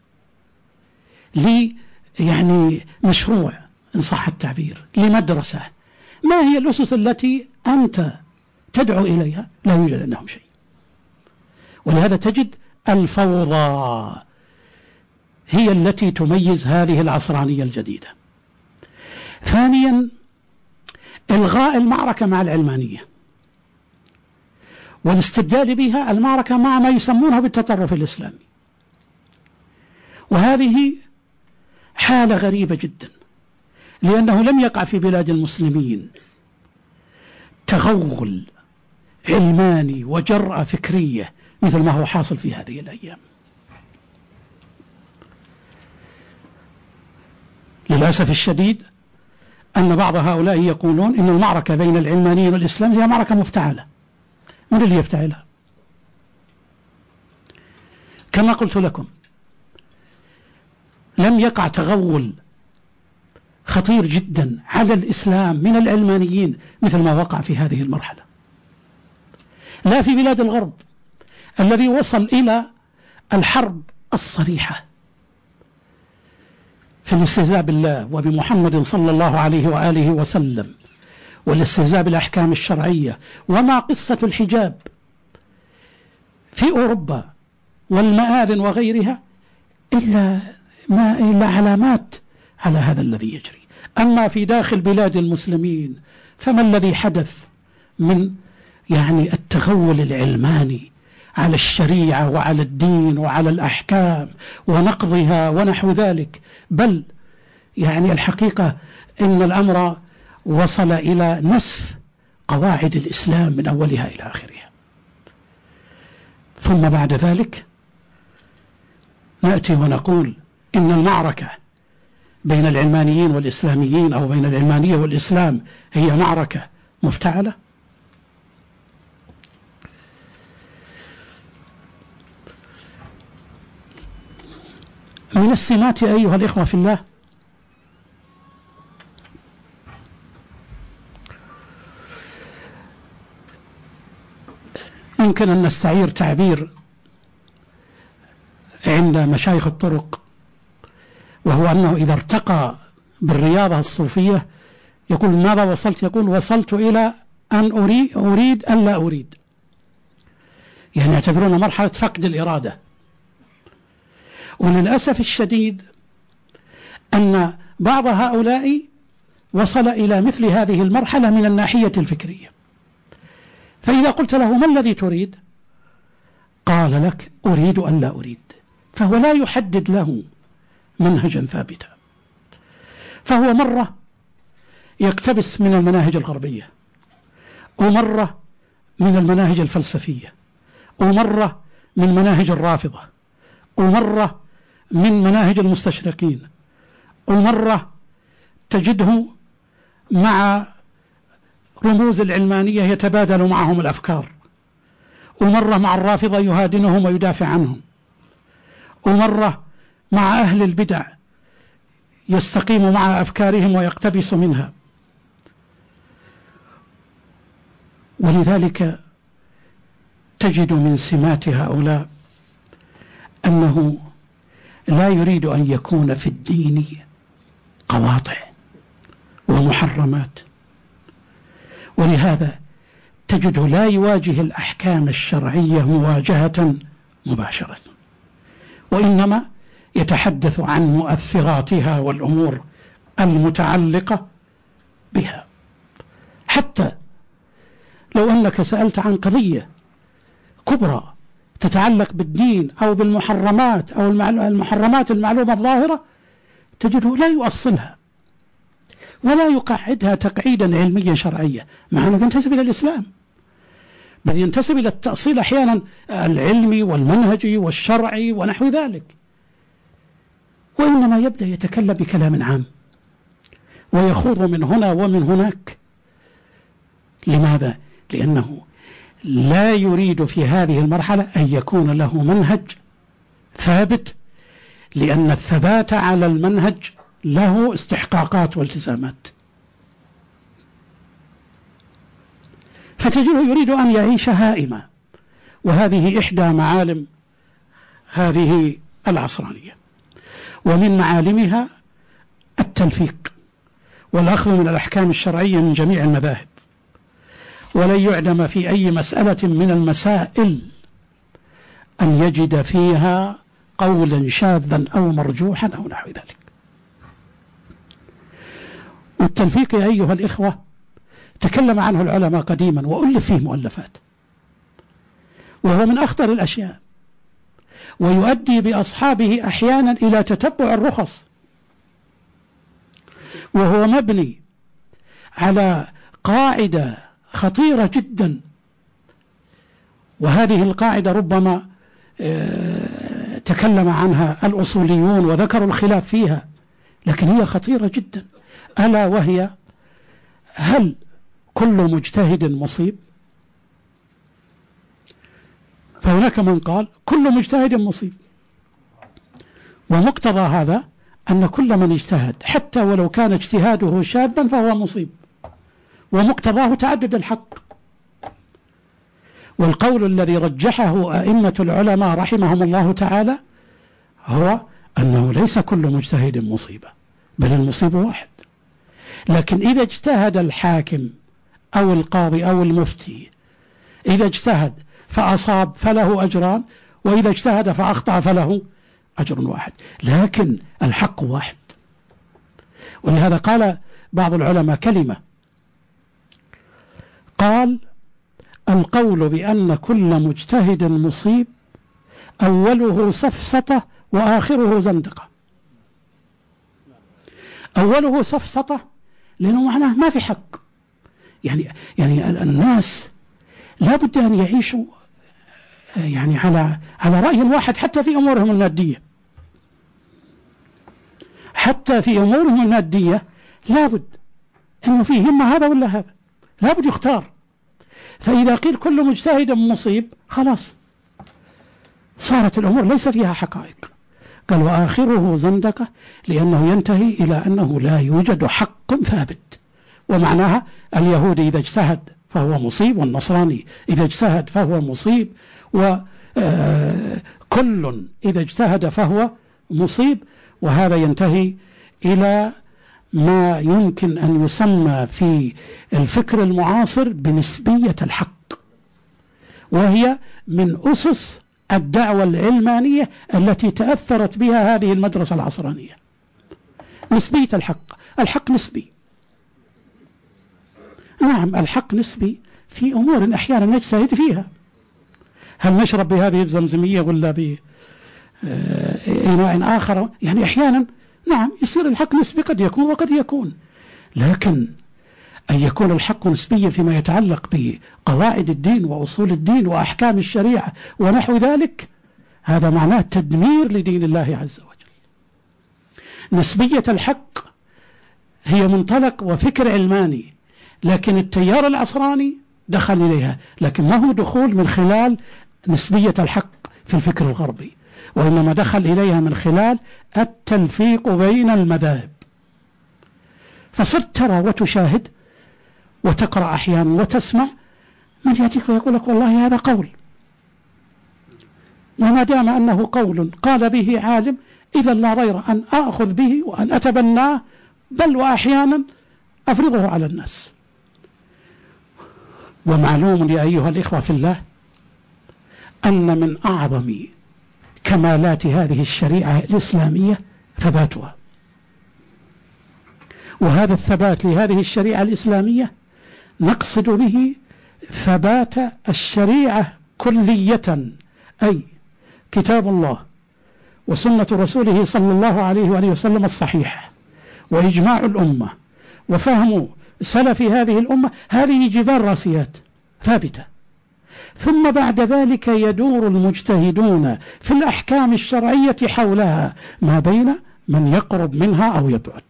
يعني مشروع إن صح التعبير، لمدرسة، ما هي الأسس التي أنت تدعو إليها؟ لا يوجد عندهم شيء. ولهذا تجد الفوضى هي التي تميز هذه العصرانية الجديدة. 2، إلغاء المعركة مع العلمانية والاستبدال بها المعركة مع ما يسمونه بالتطرف الإسلامي، وهذه حالة غريبة جدا، لأنه لم يقع في بلاد المسلمين تغول علماني وجرأة فكرية مثل ما هو حاصل في هذه الأيام. للأسف الشديد أن بعض هؤلاء يقولون إن المعركة بين العلمانيين والإسلام هي معركة مفتعلة. من اللي يفتعلها؟ كما قلت لكم، لم يقع تغول خطير جدا على الإسلام من العلمانيين مثل ما وقع في هذه المرحلة، لا في بلاد الغرب الذي وصل إلى الحرب الصريحة في الاستهزاء بالله وبمحمد صلى الله عليه وآله وسلم، والاستهزاء بالأحكام الشرعية، وما قصة الحجاب في أوروبا والمآذن وغيرها إلا علامات على هذا الذي يجري. أما في داخل بلاد المسلمين فما الذي حدث من يعني التغول العلماني على الشريعة وعلى الدين وعلى الأحكام ونقضها ونحو ذلك؟ بل يعني الحقيقة إن الأمر وصل إلى نسف قواعد الإسلام من أولها إلى آخرها. ثم بعد ذلك نأتي ونقول إن المعركة بين العلمانيين والإسلاميين أو بين العلمانية والإسلام هي معركة مفتعلة. من السمات أيها الإخوة في الله يمكن أن نستعير تعبير عند مشايخ الطرق، وهو أنه إذا ارتقى بالرياضة الصوفية يقول ماذا وصلت؟ يقول وصلت إلى أن أريد أن لا أريد، يعني يعتبرون مرحلة فقد الإرادة. وللأسف الشديد أن بعض هؤلاء وصل إلى مثل هذه المرحلة من الناحية الفكرية، فإذا قلت له ما الذي تريد؟ قال لك أريد أن لا أريد، فهو لا يحدد له منهجا ثابتا، فهو مرة يقتبس من المناهج الغربية، ومرة من المناهج الفلسفية، ومرة من مناهج الرافضة، ومرة من مناهج المستشرقين، ومرة تجده مع رموز العلمانية يتبادل معهم الأفكار، ومرة مع الرافضة يهادنهم ويدافع عنهم، ومرة مع أهل البدع يستقيم مع أفكارهم ويقتبس منها. ولذلك تجد من سمات هؤلاء أنه لا يريد أن يكون في الدين قواطع ومحرمات، ولهذا تجده لا يواجه الأحكام الشرعية مواجهة مباشرة، وإنما يتحدث عن مؤثراتها والأمور المتعلقة بها. حتى لو أنك سألت عن قضية كبرى تتعلق بالدين أو بالمحرمات أو المحرمات المعلومة الظاهرة، تجده لا يؤصلها ولا يقعدها تقعيدا علميا شرعيا، مع أنه ينتسب إلى الإسلام، بل ينتسب إلى التأصيل أحيانا العلمي والمنهجي والشرعي ونحو ذلك، وإنما يبدأ يتكلم بكلام عام ويخوض من هنا ومن هناك. لماذا؟ لأنه لا يريد في هذه المرحلة أن يكون له منهج ثابت، لأن الثبات على المنهج له استحقاقات والتزامات، فتجده يريد أن يعيش هائما. وهذه إحدى معالم هذه العصرانية، ومن معالمها التلفيق والأخذ من الأحكام الشرعية من جميع المذاهب، ولن يعدم في أي مسألة من المسائل أن يجد فيها قولا شاذا أو مرجوحا أو نحو ذلك. والتلفيق يا أيها الإخوة تكلم عنه العلماء قديما وألف فيه مؤلفات، وهو من أخطر الأشياء، ويؤدي بأصحابه أحيانا إلى تتبع الرخص، وهو مبني على قاعدة خطيرة جدا، وهذه القاعدة ربما تكلم عنها الأصوليون وذكروا الخلاف فيها، لكن هي خطيرة جدا، ألا وهي: هل كل مجتهد مصيب؟ فهناك من قال كل مجتهد مصيب، ومقتضى هذا أن كل من اجتهد حتى ولو كان اجتهاده شاذا فهو مصيب، ومقتضاه تعدد الحق. والقول الذي رجحه أئمة العلماء رحمهم الله تعالى هو أنه ليس كل مجتهد مصيبة، بل المصيب واحد. لكن إذا اجتهد الحاكم أو القاضي أو المفتي، إذا اجتهد فأصاب فله أجران، وإذا اجتهد فأخطأ فله أجر واحد، لكن الحق واحد. ولهذا قال بعض العلماء كلمة، قال: القول بأن كل مجتهد مصيب أوله سفسطة وآخره زندقة. أوله سفسطة لأنه معناه ما في حق، يعني الناس لا بد أن يعيشوا يعني على رأي واحد حتى في أمورهم المادية، حتى في أمورهم المادية لا بد أنه فيه إما هذا ولا هذا، لا بد يختار. فإذا قيل كل مجتهد مصيب خلاص صارت الأمور ليس فيها حقائق. قال: وآخره زندقة، لأنه ينتهي إلى أنه لا يوجد حق ثابت. ومعناها اليهودي إذا اجتهد فهو مصيب، والنصراني إذا اجتهد فهو مصيب، وكل إذا اجتهد فهو مصيب. وهذا ينتهي إلى ما يمكن أن يسمى في الفكر المعاصر بنسبية الحق، وهي من أسس الدعوة العلمانية التي تأثرت بها هذه المدرسة العصرانية. نسبية الحق، الحق نسبي، نعم الحق نسبي في أمور أحيانا نجتهد فيها. هل نشرب بهذه الزمزمية ولا بإناء آخر؟ يعني أحيانا نعم يصير الحق نسبي، قد يكون وقد يكون، لكن أن يكون الحق نسبيا فيما يتعلق بقواعد الدين وأصول الدين وأحكام الشريعة ونحو ذلك، هذا معناه تدمير لدين الله عز وجل. نسبية الحق هي منطلق وفكر علماني، لكن التيار العصراني دخل إليها، لكن ما هو دخول من خلال نسبية الحق في الفكر الغربي، وإنما دخل إليها من خلال التلفيق بين المذاهب. فصرت ترى وتشاهد وتقرأ أحيانا وتسمع من يأتيك ويقول لك والله هذا قول، وما دام أنه قول قال به عالم إذا لا غير أن أخذ به وأن أتبناه، بل وأحيانا أفرضه على الناس. ومعلوم يا أيها الإخوة في الله أن من أعظم كمالات هذه الشريعة الإسلامية ثباتها، وهذا الثبات لهذه الشريعة الإسلامية نقصد به ثبات الشريعة كلية، أي كتاب الله وسنة رسوله صلى الله عليه وآله وسلم الصحيح، وإجماع الأمة وفهم سلف هذه الأمة، هذه جبال راسيات ثابتة. ثم بعد ذلك يدور المجتهدون في الأحكام الشرعية حولها ما بين من يقرب منها أو يبعد.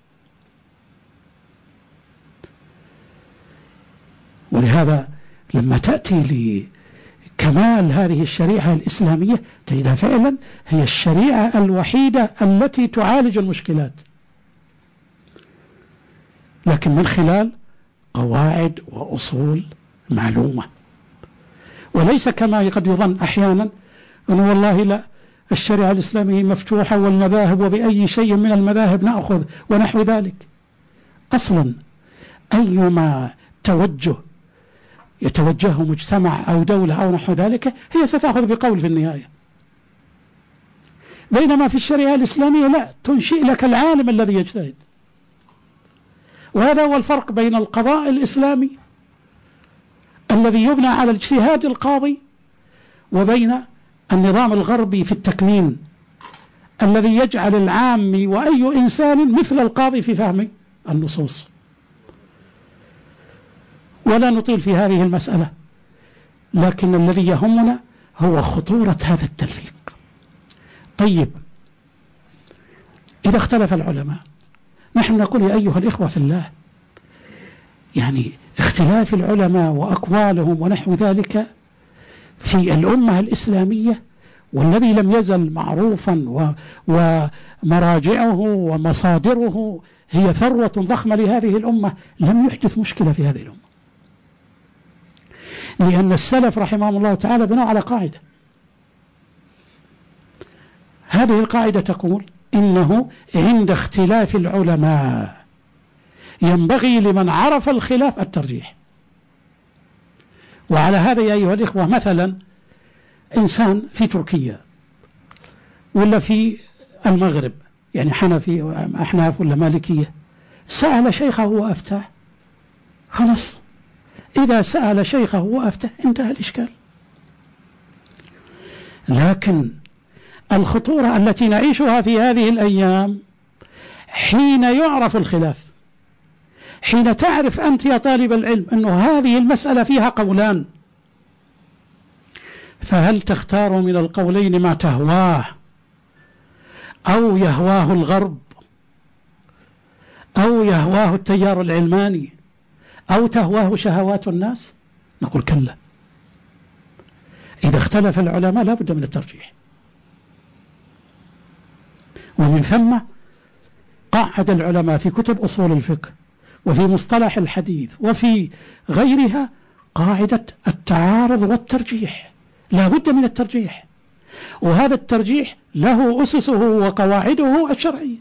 ولهذا لما تأتي لكمال هذه الشريعة الإسلامية تجدها فعلا هي الشريعة الوحيدة التي تعالج المشكلات، لكن من خلال قواعد وأصول معلومة، وليس كما قد يظن أحيانا أنه والله لا الشريعة الإسلامية مفتوحة والمذاهب وبأي شيء من المذاهب نأخذ ونحو ذلك. أصلا أيما توجه يتوجهه مجتمع أو دولة أو نحو ذلك هي ستأخذ بقول في النهاية، بينما في الشريعة الإسلامية لا، تنشئ لك العالم الذي يجتهد. وهذا هو الفرق بين القضاء الإسلامي الذي يبنى على اجتهاد القاضي وبين النظام الغربي في التكمين الذي يجعل العام وأي إنسان مثل القاضي في فهم النصوص. ولا نطيل في هذه المسألة، لكن الذي يهمنا هو خطورة هذا التلفيق. طيب، إذا اختلف العلماء، نحن نقول يا أيها الإخوة في الله، يعني اختلاف العلماء وأقوالهم ونحو ذلك في الأمة الإسلامية، والذي لم يزل معروفا ومراجعه ومصادره هي ثروة ضخمة لهذه الأمة، لم يحدث مشكلة في هذه الأمة، لأن السلف رحمهم الله تعالى بنوا على قاعدة. هذه القاعدة تقول إنه عند اختلاف العلماء ينبغي لمن عرف الخلاف الترجيح. وعلى هذا يا أيها الإخوة، مثلا إنسان في تركيا ولا في المغرب، يعني حنفي أحناف ولا مالكية، سأل شيخه وأفتاه، خلاص إذا سأل شيخه وأفتاه انتهى الإشكال. لكن الخطورة التي نعيشها في هذه الأيام حين يعرف الخلاف، حين تعرف أنت يا طالب العلم أنه هذه المسألة فيها قولان، فهل تختار من القولين ما تهواه أو يهواه الغرب أو يهواه التيار العلماني أو تهواه شهوات الناس؟ نقول كلا، إذا اختلف العلماء لا بد من الترجيح. ومن ثم قعد العلماء في كتب أصول الفقه وفي مصطلح الحديث وفي غيرها قاعدة التعارض والترجيح، لا بد من الترجيح، وهذا الترجيح له أسسه وقواعده الشرعية.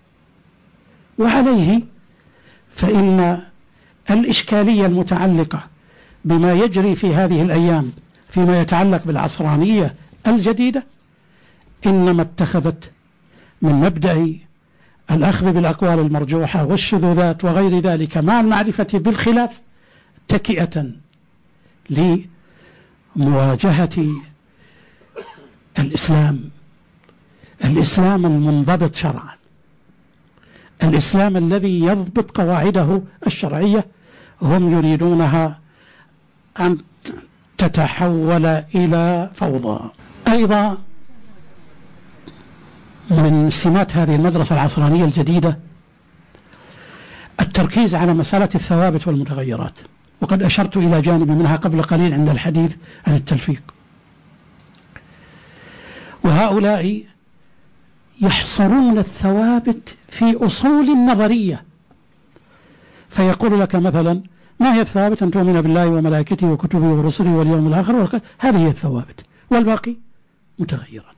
وعليه فإن الإشكالية المتعلقة بما يجري في هذه الأيام فيما يتعلق بالعصرانية الجديدة إنما اتخذت من مبدأ الأخذ بالأقوال المرجوحة والشذوذات وغير ذلك مع المعرفة بالخلاف تكئة لمواجهة الإسلام المنضبط شرعا، الإسلام الذي يضبط قواعده الشرعية. هم يريدونها أن تتحول إلى فوضى. أيضا من سمات هذه المدرسة العصرانية الجديدة التركيز على مسألة الثوابت والمتغيرات، وقد أشرت إلى جانب منها قبل قليل عند الحديث عن التلفيق. وهؤلاء يحصرون الثوابت في أصول نظرية، فيقول لك مثلا ما هي الثوابت؟ أن تؤمن بالله وملائكته وكتبه ورسله واليوم الآخر، هذه هي الثوابت، والباقي متغيرات.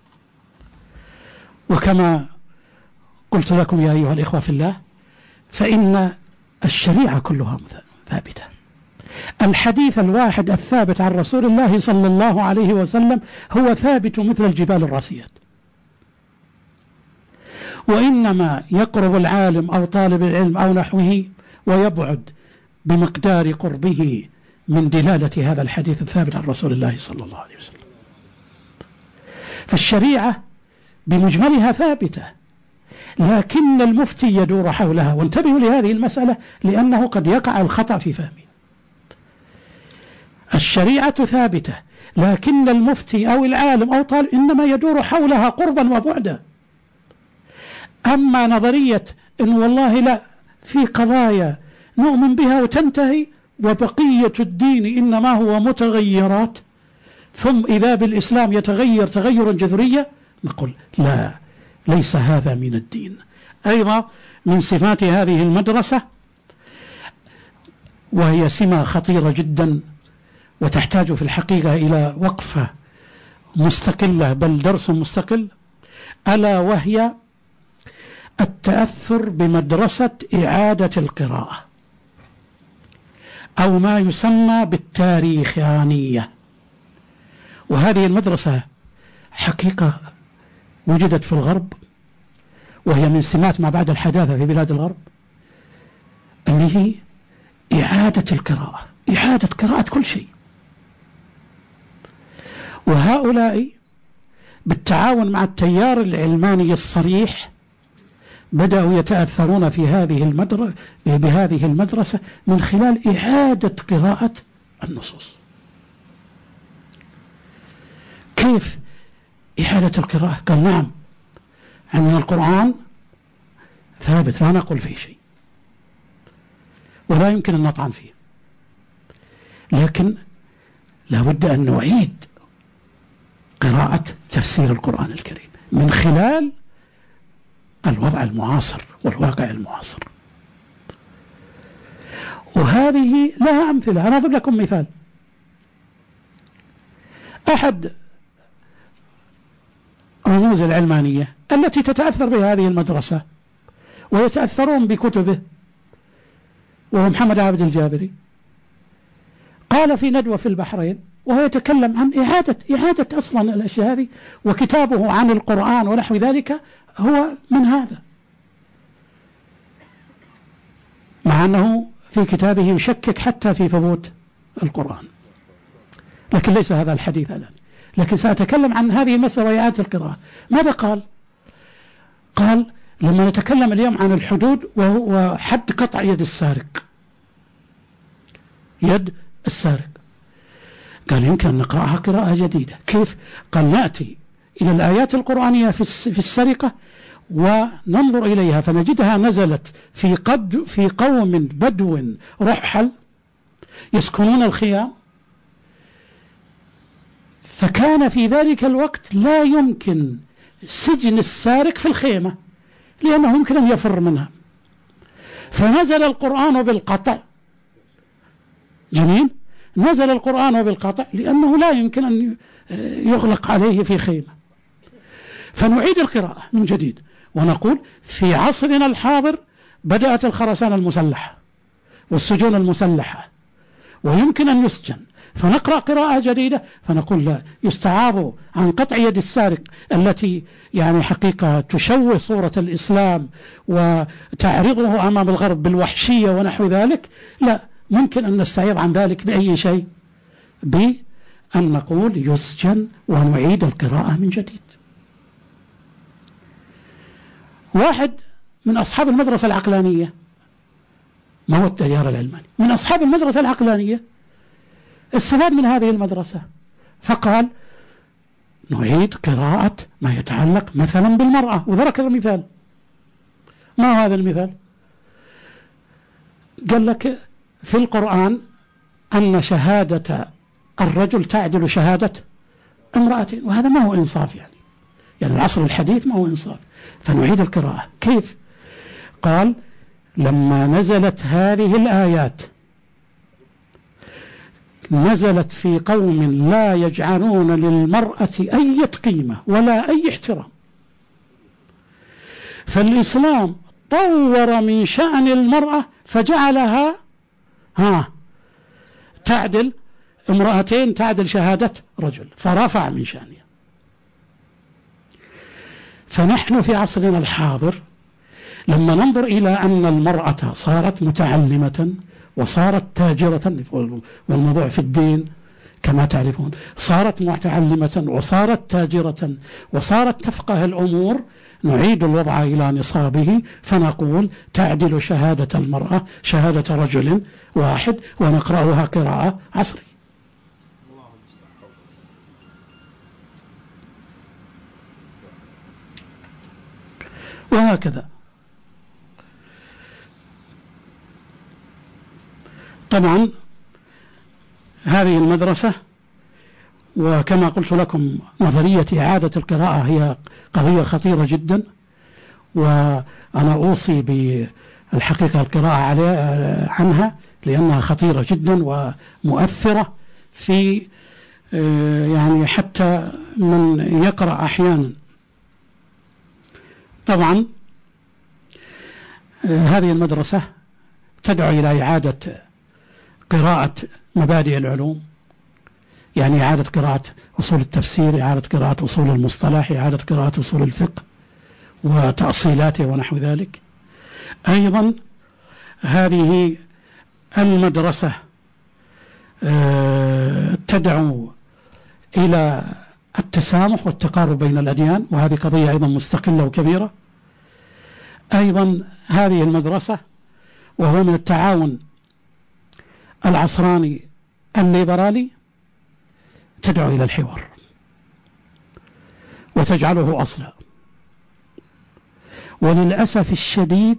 وكما قلت لكم يا أيها الإخوة في الله، فإن الشريعة كلها ثابتة. الحديث الواحد الثابت عن رسول الله صلى الله عليه وسلم هو ثابت مثل الجبال الراسيات، وإنما يقرب العالم أو طالب العلم أو نحوه ويبعد بمقدار قربه من دلالة هذا الحديث الثابت عن رسول الله صلى الله عليه وسلم. فالشريعة بمجملها ثابتة، لكن المفتي يدور حولها. وانتبهوا لهذه المسألة لأنه قد يقع الخطأ في فهمه. الشريعة ثابتة، لكن المفتي أو العالم أو طالب إنما يدور حولها قربا وبعدا. أما نظرية إن والله لا، في قضايا نؤمن بها وتنتهي، وبقية الدين إنما هو متغيرات، ثم إذا بالإسلام يتغير تغيرا جذريا، نقول لا، ليس هذا من الدين. أيضا من صفات هذه المدرسة، وهي سمة خطيرة جدا وتحتاج في الحقيقة إلى وقفة مستقلة بل درس مستقل، ألا وهي التأثر بمدرسة إعادة القراءة أو ما يسمى بالتاريخانية. وهذه المدرسة حقيقة وجدت في الغرب، وهي من سمات ما بعد الحداثة في بلاد الغرب، اللي هي إعادة القراءة، إعادة قراءة كل شيء. وهؤلاء بالتعاون مع التيار العلماني الصريح بدأوا يتأثرون في بهذه المدرسة من خلال إعادة قراءة النصوص. كيف إعادة القراءة؟ قال نعم، عندنا القرآن ثابت لا نقول فيه شيء ولا يمكن أن نطعن فيه، لكن لا بد أن نعيد قراءة تفسير القرآن الكريم من خلال الوضع المعاصر والواقع المعاصر. وهذه لها أمثلة. أنا أضرب لكم مثال. أحد رموز العلمانية التي تتأثر بهذه المدرسة ويتأثرون بكتبه وهو محمد عابد الجابري، قال في ندوة في البحرين وهو يتكلم عن إعادة أصلا الأشياء هذه، وكتابه عن القرآن ونحو ذلك هو من هذا، مع أنه في كتابه يشكك حتى في ثبوت القرآن، لكن ليس هذا الحديث الآن. لكن سأتكلم عن هذه المسألة وإعادة القراءة. ماذا قال؟ قال لما نتكلم اليوم عن الحدود وهو حد قطع يد السارق، يد السارق، قال يمكن أن نقرأها قراءة جديدة. كيف؟ قال نأتي إلى الآيات القرآنية في السرقة وننظر إليها فنجدها نزلت في قوم بدو رحل يسكنون الخيام، فكان في ذلك الوقت لا يمكن سجن السارق في الخيمة لأنه يمكن أن يفر منها، فنزل القرآن بالقطع. جميل، نزل القرآن بالقطع لأنه لا يمكن أن يغلق عليه في خيمة، فنعيد القراءة من جديد ونقول في عصرنا الحاضر بدأت الخرسانة المسلحة والسجون المسلحة ويمكن أن يسجن، فنقرأ قراءة جديدة فنقول لا، يستعاض عن قطع يد السارق التي يعني حقيقة تشوه صورة الإسلام وتعرضه أمام الغرب بالوحشية ونحو ذلك. لا، ممكن أن نستعيض عن ذلك بأي شيء، بأن نقول يسجن ونعيد القراءة من جديد. واحد من أصحاب المدرسة العقلانية، ما هو التيار العلماني، من أصحاب المدرسة العقلانية استفاد من هذه المدرسة فقال نعيد قراءة ما يتعلق مثلا بالمرأة، وذكر مثال. ما هذا المثال؟ قال لك في القرآن أن شهادة الرجل تعدل شهادة امرأتين، وهذا ما هو إنصاف، يعني العصر الحديث ما هو إنصاف، فنعيد القراءة. كيف؟ قال لما نزلت هذه الآيات نزلت في قوم لا يجعلون للمرأة أي قيمة ولا أي احترام، فالإسلام طور من شأن المرأة فجعلها تعدل امرأتين، تعدل شهادة رجل، فرفع من شأنها. فنحن في عصرنا الحاضر لما ننظر إلى أن المرأة صارت متعلمة وصارت تاجرة، والموضوع في الدين كما تعرفون، صارت متعلمة وصارت تاجرة وصارت تفقه الأمور، نعيد الوضع إلى نصابه فنقول تعدل شهادة المرأة شهادة رجل واحد ونقرأها قراءة عصري. وهكذا. طبعا هذه المدرسة، وكما قلت لكم نظرية إعادة القراءة هي قضية خطيرة جدا، وأنا أوصي بالحقيقة القراءة عنها لأنها خطيرة جدا ومؤثرة في يعني حتى من يقرأ أحيانا. طبعا هذه المدرسة تدعو إلى إعادة قراءة مبادئ العلوم، يعني إعادة قراءة أصول التفسير، إعادة قراءة أصول المصطلح، إعادة قراءة أصول الفقه وتأصيلاته ونحو ذلك. أيضا هذه المدرسة تدعو إلى التسامح والتقارب بين الأديان، وهذه قضية أيضا مستقلة وكبيرة. أيضا هذه المدرسة، وهو من التعاون العصراني الليبرالي، تدعو إلى الحوار وتجعله أصلا. وللأسف الشديد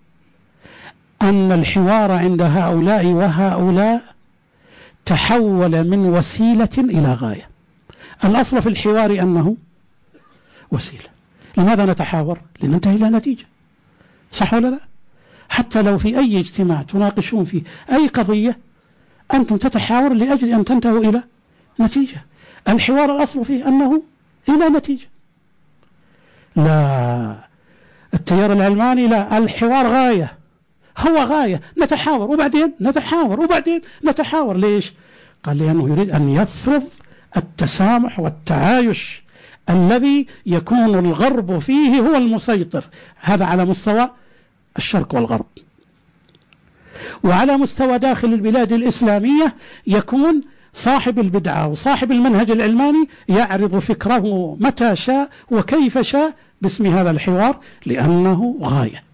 أن الحوار عند هؤلاء وهؤلاء تحول من وسيلة إلى غاية. الأصل في الحوار أنه وسيلة. لماذا نتحاور؟ لننتهي إلى نتيجة، صح ولا لا؟ حتى لو في أي اجتماع تناقشون فيه أي قضية، أنتم تتحاور لأجل أن تنتهوا إلى نتيجة. الحوار الأصل فيه أنه إلى نتيجة. لا، التيار العلماني لا، الحوار غاية، هو غاية، نتحاور وبعدين نتحاور وبعدين نتحاور. ليش؟ قال لأنه يريد أن يفرض التسامح والتعايش الذي يكون الغرب فيه هو المسيطر. هذا على مستوى الشرق والغرب. وعلى مستوى داخل البلاد الإسلامية يكون صاحب البدعة وصاحب المنهج العلماني يعرض فكره متى شاء وكيف شاء باسم هذا الحوار، لأنه غاية.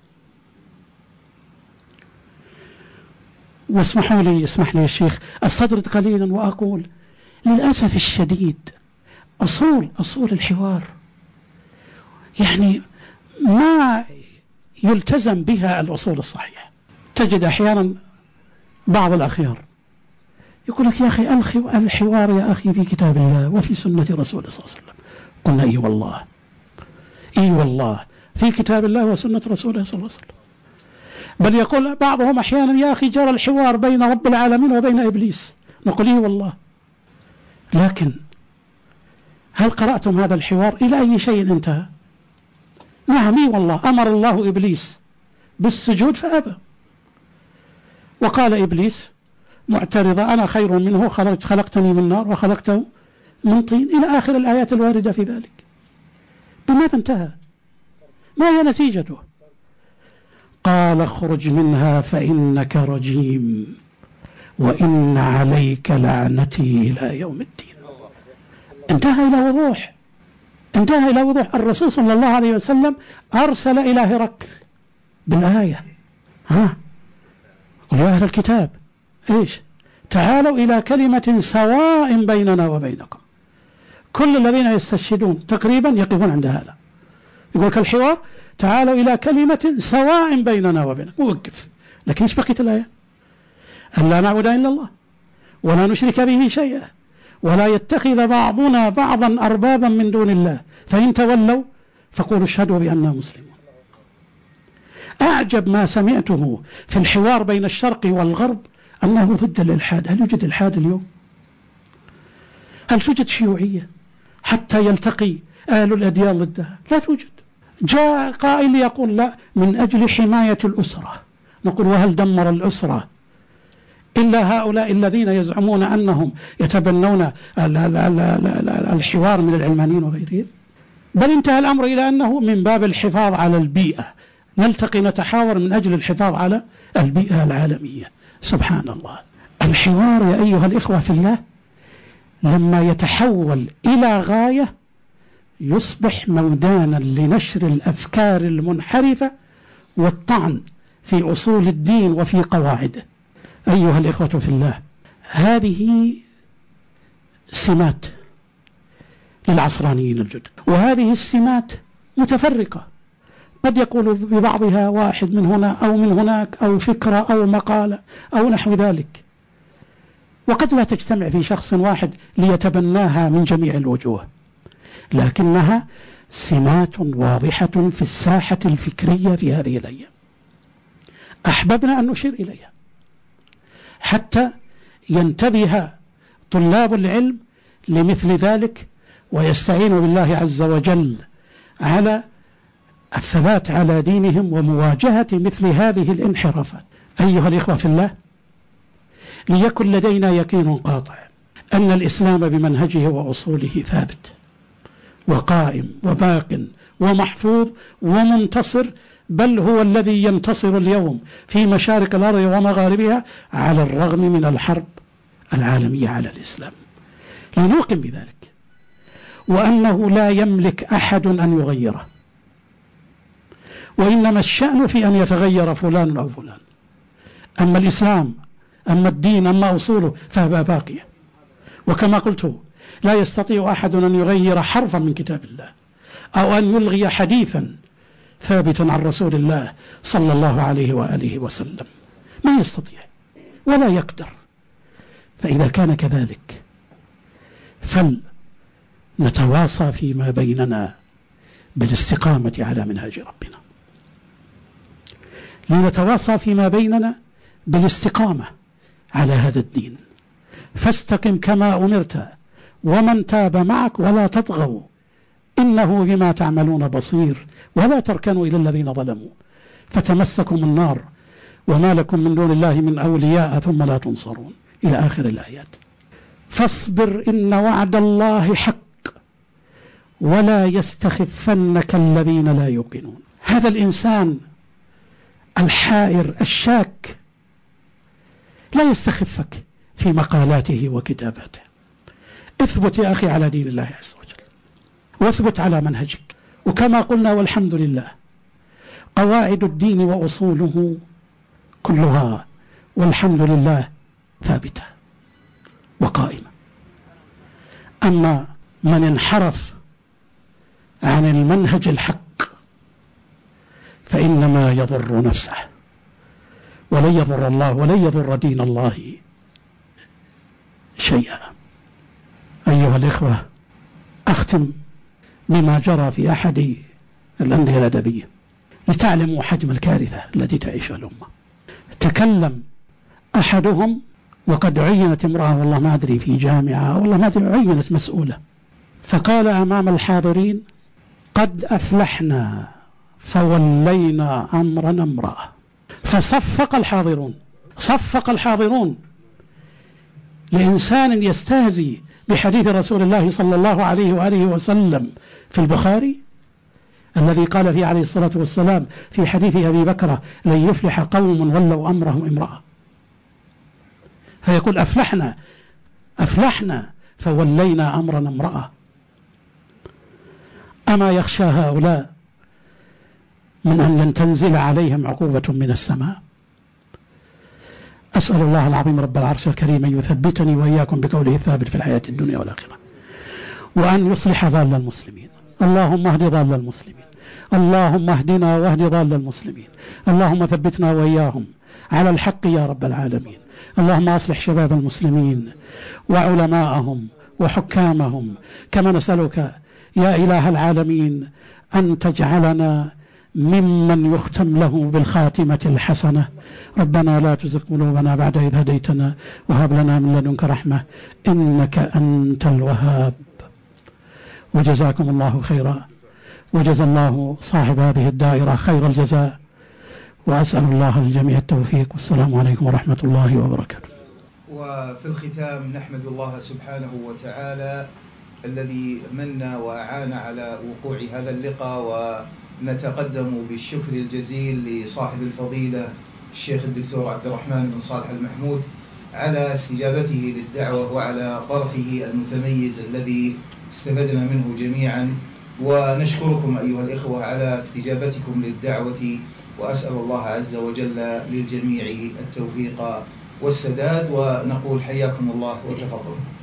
واسمح لي يا الشيخ أستطرد قليلا وأقول للأسف الشديد أصول الحوار يعني ما يلتزم بها الأصول الصحيحة. تجد أحيانا بعض الأخيار يقول لك يا أخي الحوار يا أخي في كتاب الله وفي سنة رسوله صلى الله عليه وسلم. قلنا إي والله في كتاب الله وسنة رسوله صلى الله عليه وسلم. بل يقول بعضهم أحيانا يا أخي جرى الحوار بين رب العالمين وبين إبليس. نقول إي والله، لكن هل قرأتم هذا الحوار إلى أي شيء انتهى؟ نعم إي والله، أمر الله إبليس بالسجود فأبى، وقال إبليس معترضة أنا خير منه، خلقتني من نار وخلقته من طين، إلى آخر الآيات الواردة في ذلك. بماذا انتهى؟ ما هي نتيجته؟ قال اخرج منها فإنك رجيم وإن عليك لعنتي إلى يوم الدين. انتهى إلى وضوح. الرسول صلى الله عليه وسلم أرسل إلى هرقل بالآية، قل يا أهل الكتاب إيش؟ تعالوا إلى كلمة سواء بيننا وبينكم. كل الذين يستشهدون تقريبا يقفون عند هذا. يقول لك الحوار تعالوا إلى كلمة سواء بيننا وبينكم، وقف. لكن ايش بقيت الآية؟ أن لا نعبد إلا الله ولا نشرك به شيئا ولا يتخذ بعضنا بعضا أربابا من دون الله فإن تولوا فقولوا اشهدوا بأننا مسلمون. أعجب ما سمعته في الحوار بين الشرق والغرب أنه ضد الإلحاد. هل يوجد إلحاد اليوم؟ هل توجد شيوعية حتى يلتقي أهل الأديان ضدها؟ لا توجد. جاء قائل يقول لا، من أجل حماية الأسرة. نقول وهل دمر الأسرة إلا هؤلاء الذين يزعمون أنهم يتبنون الحوار من العلمانيين وغيرهم؟ بل انتهى الأمر إلى أنه من باب الحفاظ على البيئة نلتقي نتحاور من أجل الحفاظ على البيئة العالمية. سبحان الله. الحوار يا أيها الإخوة في الله لما يتحول إلى غاية يصبح مودانا لنشر الأفكار المنحرفة والطعن في أصول الدين وفي قواعده. أيها الإخوة في الله، هذه سمات للعصرانيين الجدد، وهذه السمات متفرقة، قد يقول ببعضها واحد من هنا أو من هناك أو فكرة أو مقالة أو نحو ذلك، وقد لا تجتمع في شخص واحد ليتبناها من جميع الوجوه، لكنها سمات واضحة في الساحة الفكرية في هذه الأيام، أحببنا أن نشير إليها حتى ينتبه طلاب العلم لمثل ذلك، ويستعينوا بالله عز وجل على الثبات على دينهم ومواجهة مثل هذه الانحرافات. أيها الإخوة في الله، ليكن لدينا يقين قاطع أن الإسلام بمنهجه وأصوله ثابت وقائم وباق ومحفوظ ومنتصر، بل هو الذي ينتصر اليوم في مشارق الأرض ومغاربها على الرغم من الحرب العالمية على الإسلام. لنوقن بذلك، وأنه لا يملك أحد أن يغيره، وإنما الشأن في أن يتغير فلان أو فلان. أما الإسلام، أما الدين، أما أصوله فهي باقية، وكما قلت لا يستطيع أحد أن يغير حرفا من كتاب الله أو أن يلغي حديثا ثابتا عن رسول الله صلى الله عليه وآله وسلم، ما يستطيع ولا يقدر. فإذا كان كذلك فلنتواصى فيما بيننا بالاستقامة على منهج ربنا، لنتواصى فيما بيننا بالاستقامة على هذا الدين. فاستقم كما أمرت ومن تاب معك ولا تطغوا إنه بما تعملون بصير، ولا تركنوا إلى الذين ظلموا فتمسكم النار وما لكم من دون الله من أولياء ثم لا تنصرون، إلى آخر الآيات. فاصبر إن وعد الله حق ولا يستخفنك الذين لا يوقنون. هذا الإنسان الحائر الشاك لا يستخفك في مقالاته وكتاباته. اثبت يا أخي على دين الله عز وجل، واثبت على منهجك، وكما قلنا والحمد لله قواعد الدين وأصوله كلها والحمد لله ثابتة وقائمة. أما من انحرف عن المنهج الحق فإنما يضر نفسه ولن يضر الله ولن يضر دين الله شيئا. أيها الإخوة، أختم بما جرى في أحد الأندية الأدبية لتعلموا حجم الكارثة التي تعيشها الأمة. تكلم أحدهم وقد عينت امرأة، والله ما أدري في جامعة والله ما أدري، عينت مسؤولة، فقال أمام الحاضرين: قد أفلحنا فولينا أمرنا امرأة. فصفق الحاضرون، صفق الحاضرون لإنسان يستهزي بحديث رسول الله صلى الله عليه وآله وسلم في البخاري الذي قال فيه عليه الصلاة والسلام في حديث أبي بكر: لن يفلح قوم ولوا أمرهم امرأة. فيقول أفلحنا فولينا أمرنا امرأة. أما يخشى هؤلاء من أن تنزل عليهم عقوبة من السماء؟ أسأل الله العظيم رب العرش الكريم أن يثبتني وإياكم بقوله الثابت في الحياة الدنيا والآخرة، وأن يصلح ضال المسلمين. اللهم اهد ضال المسلمين، اللهم اهدنا واهد ضال المسلمين، اللهم ثبتنا وإياهم على الحق يا رب العالمين. اللهم أصلح شباب المسلمين وعلماءهم وحكامهم، كما نسألك يا إله العالمين أن تجعلنا ممن يختم له بالخاتمة الحسنة. ربنا لا تزغ قلوبنا بعد إذ هديتنا وهب لنا من لدنك رحمة إنك أنت الوهاب. وجزاكم الله خيرا، وجزا الله صاحب هذه الدائرة خير الجزاء، وأسأل الله للجميع التوفيق، والسلام عليكم ورحمة الله وبركاته. وفي الختام نحمد الله سبحانه وتعالى الذي من وأعان على وقوع هذا اللقاء، ونتقدم بالشكر الجزيل لصاحب الفضيلة الشيخ الدكتور عبد الرحمن بن صالح المحمود على استجابته للدعوة وعلى طرحه المتميز الذي استفدنا منه جميعا. ونشكركم أيها الإخوة على استجابتكم للدعوة، وأسأل الله عز وجل للجميع التوفيق والسداد، ونقول حياكم الله وتفضلوا.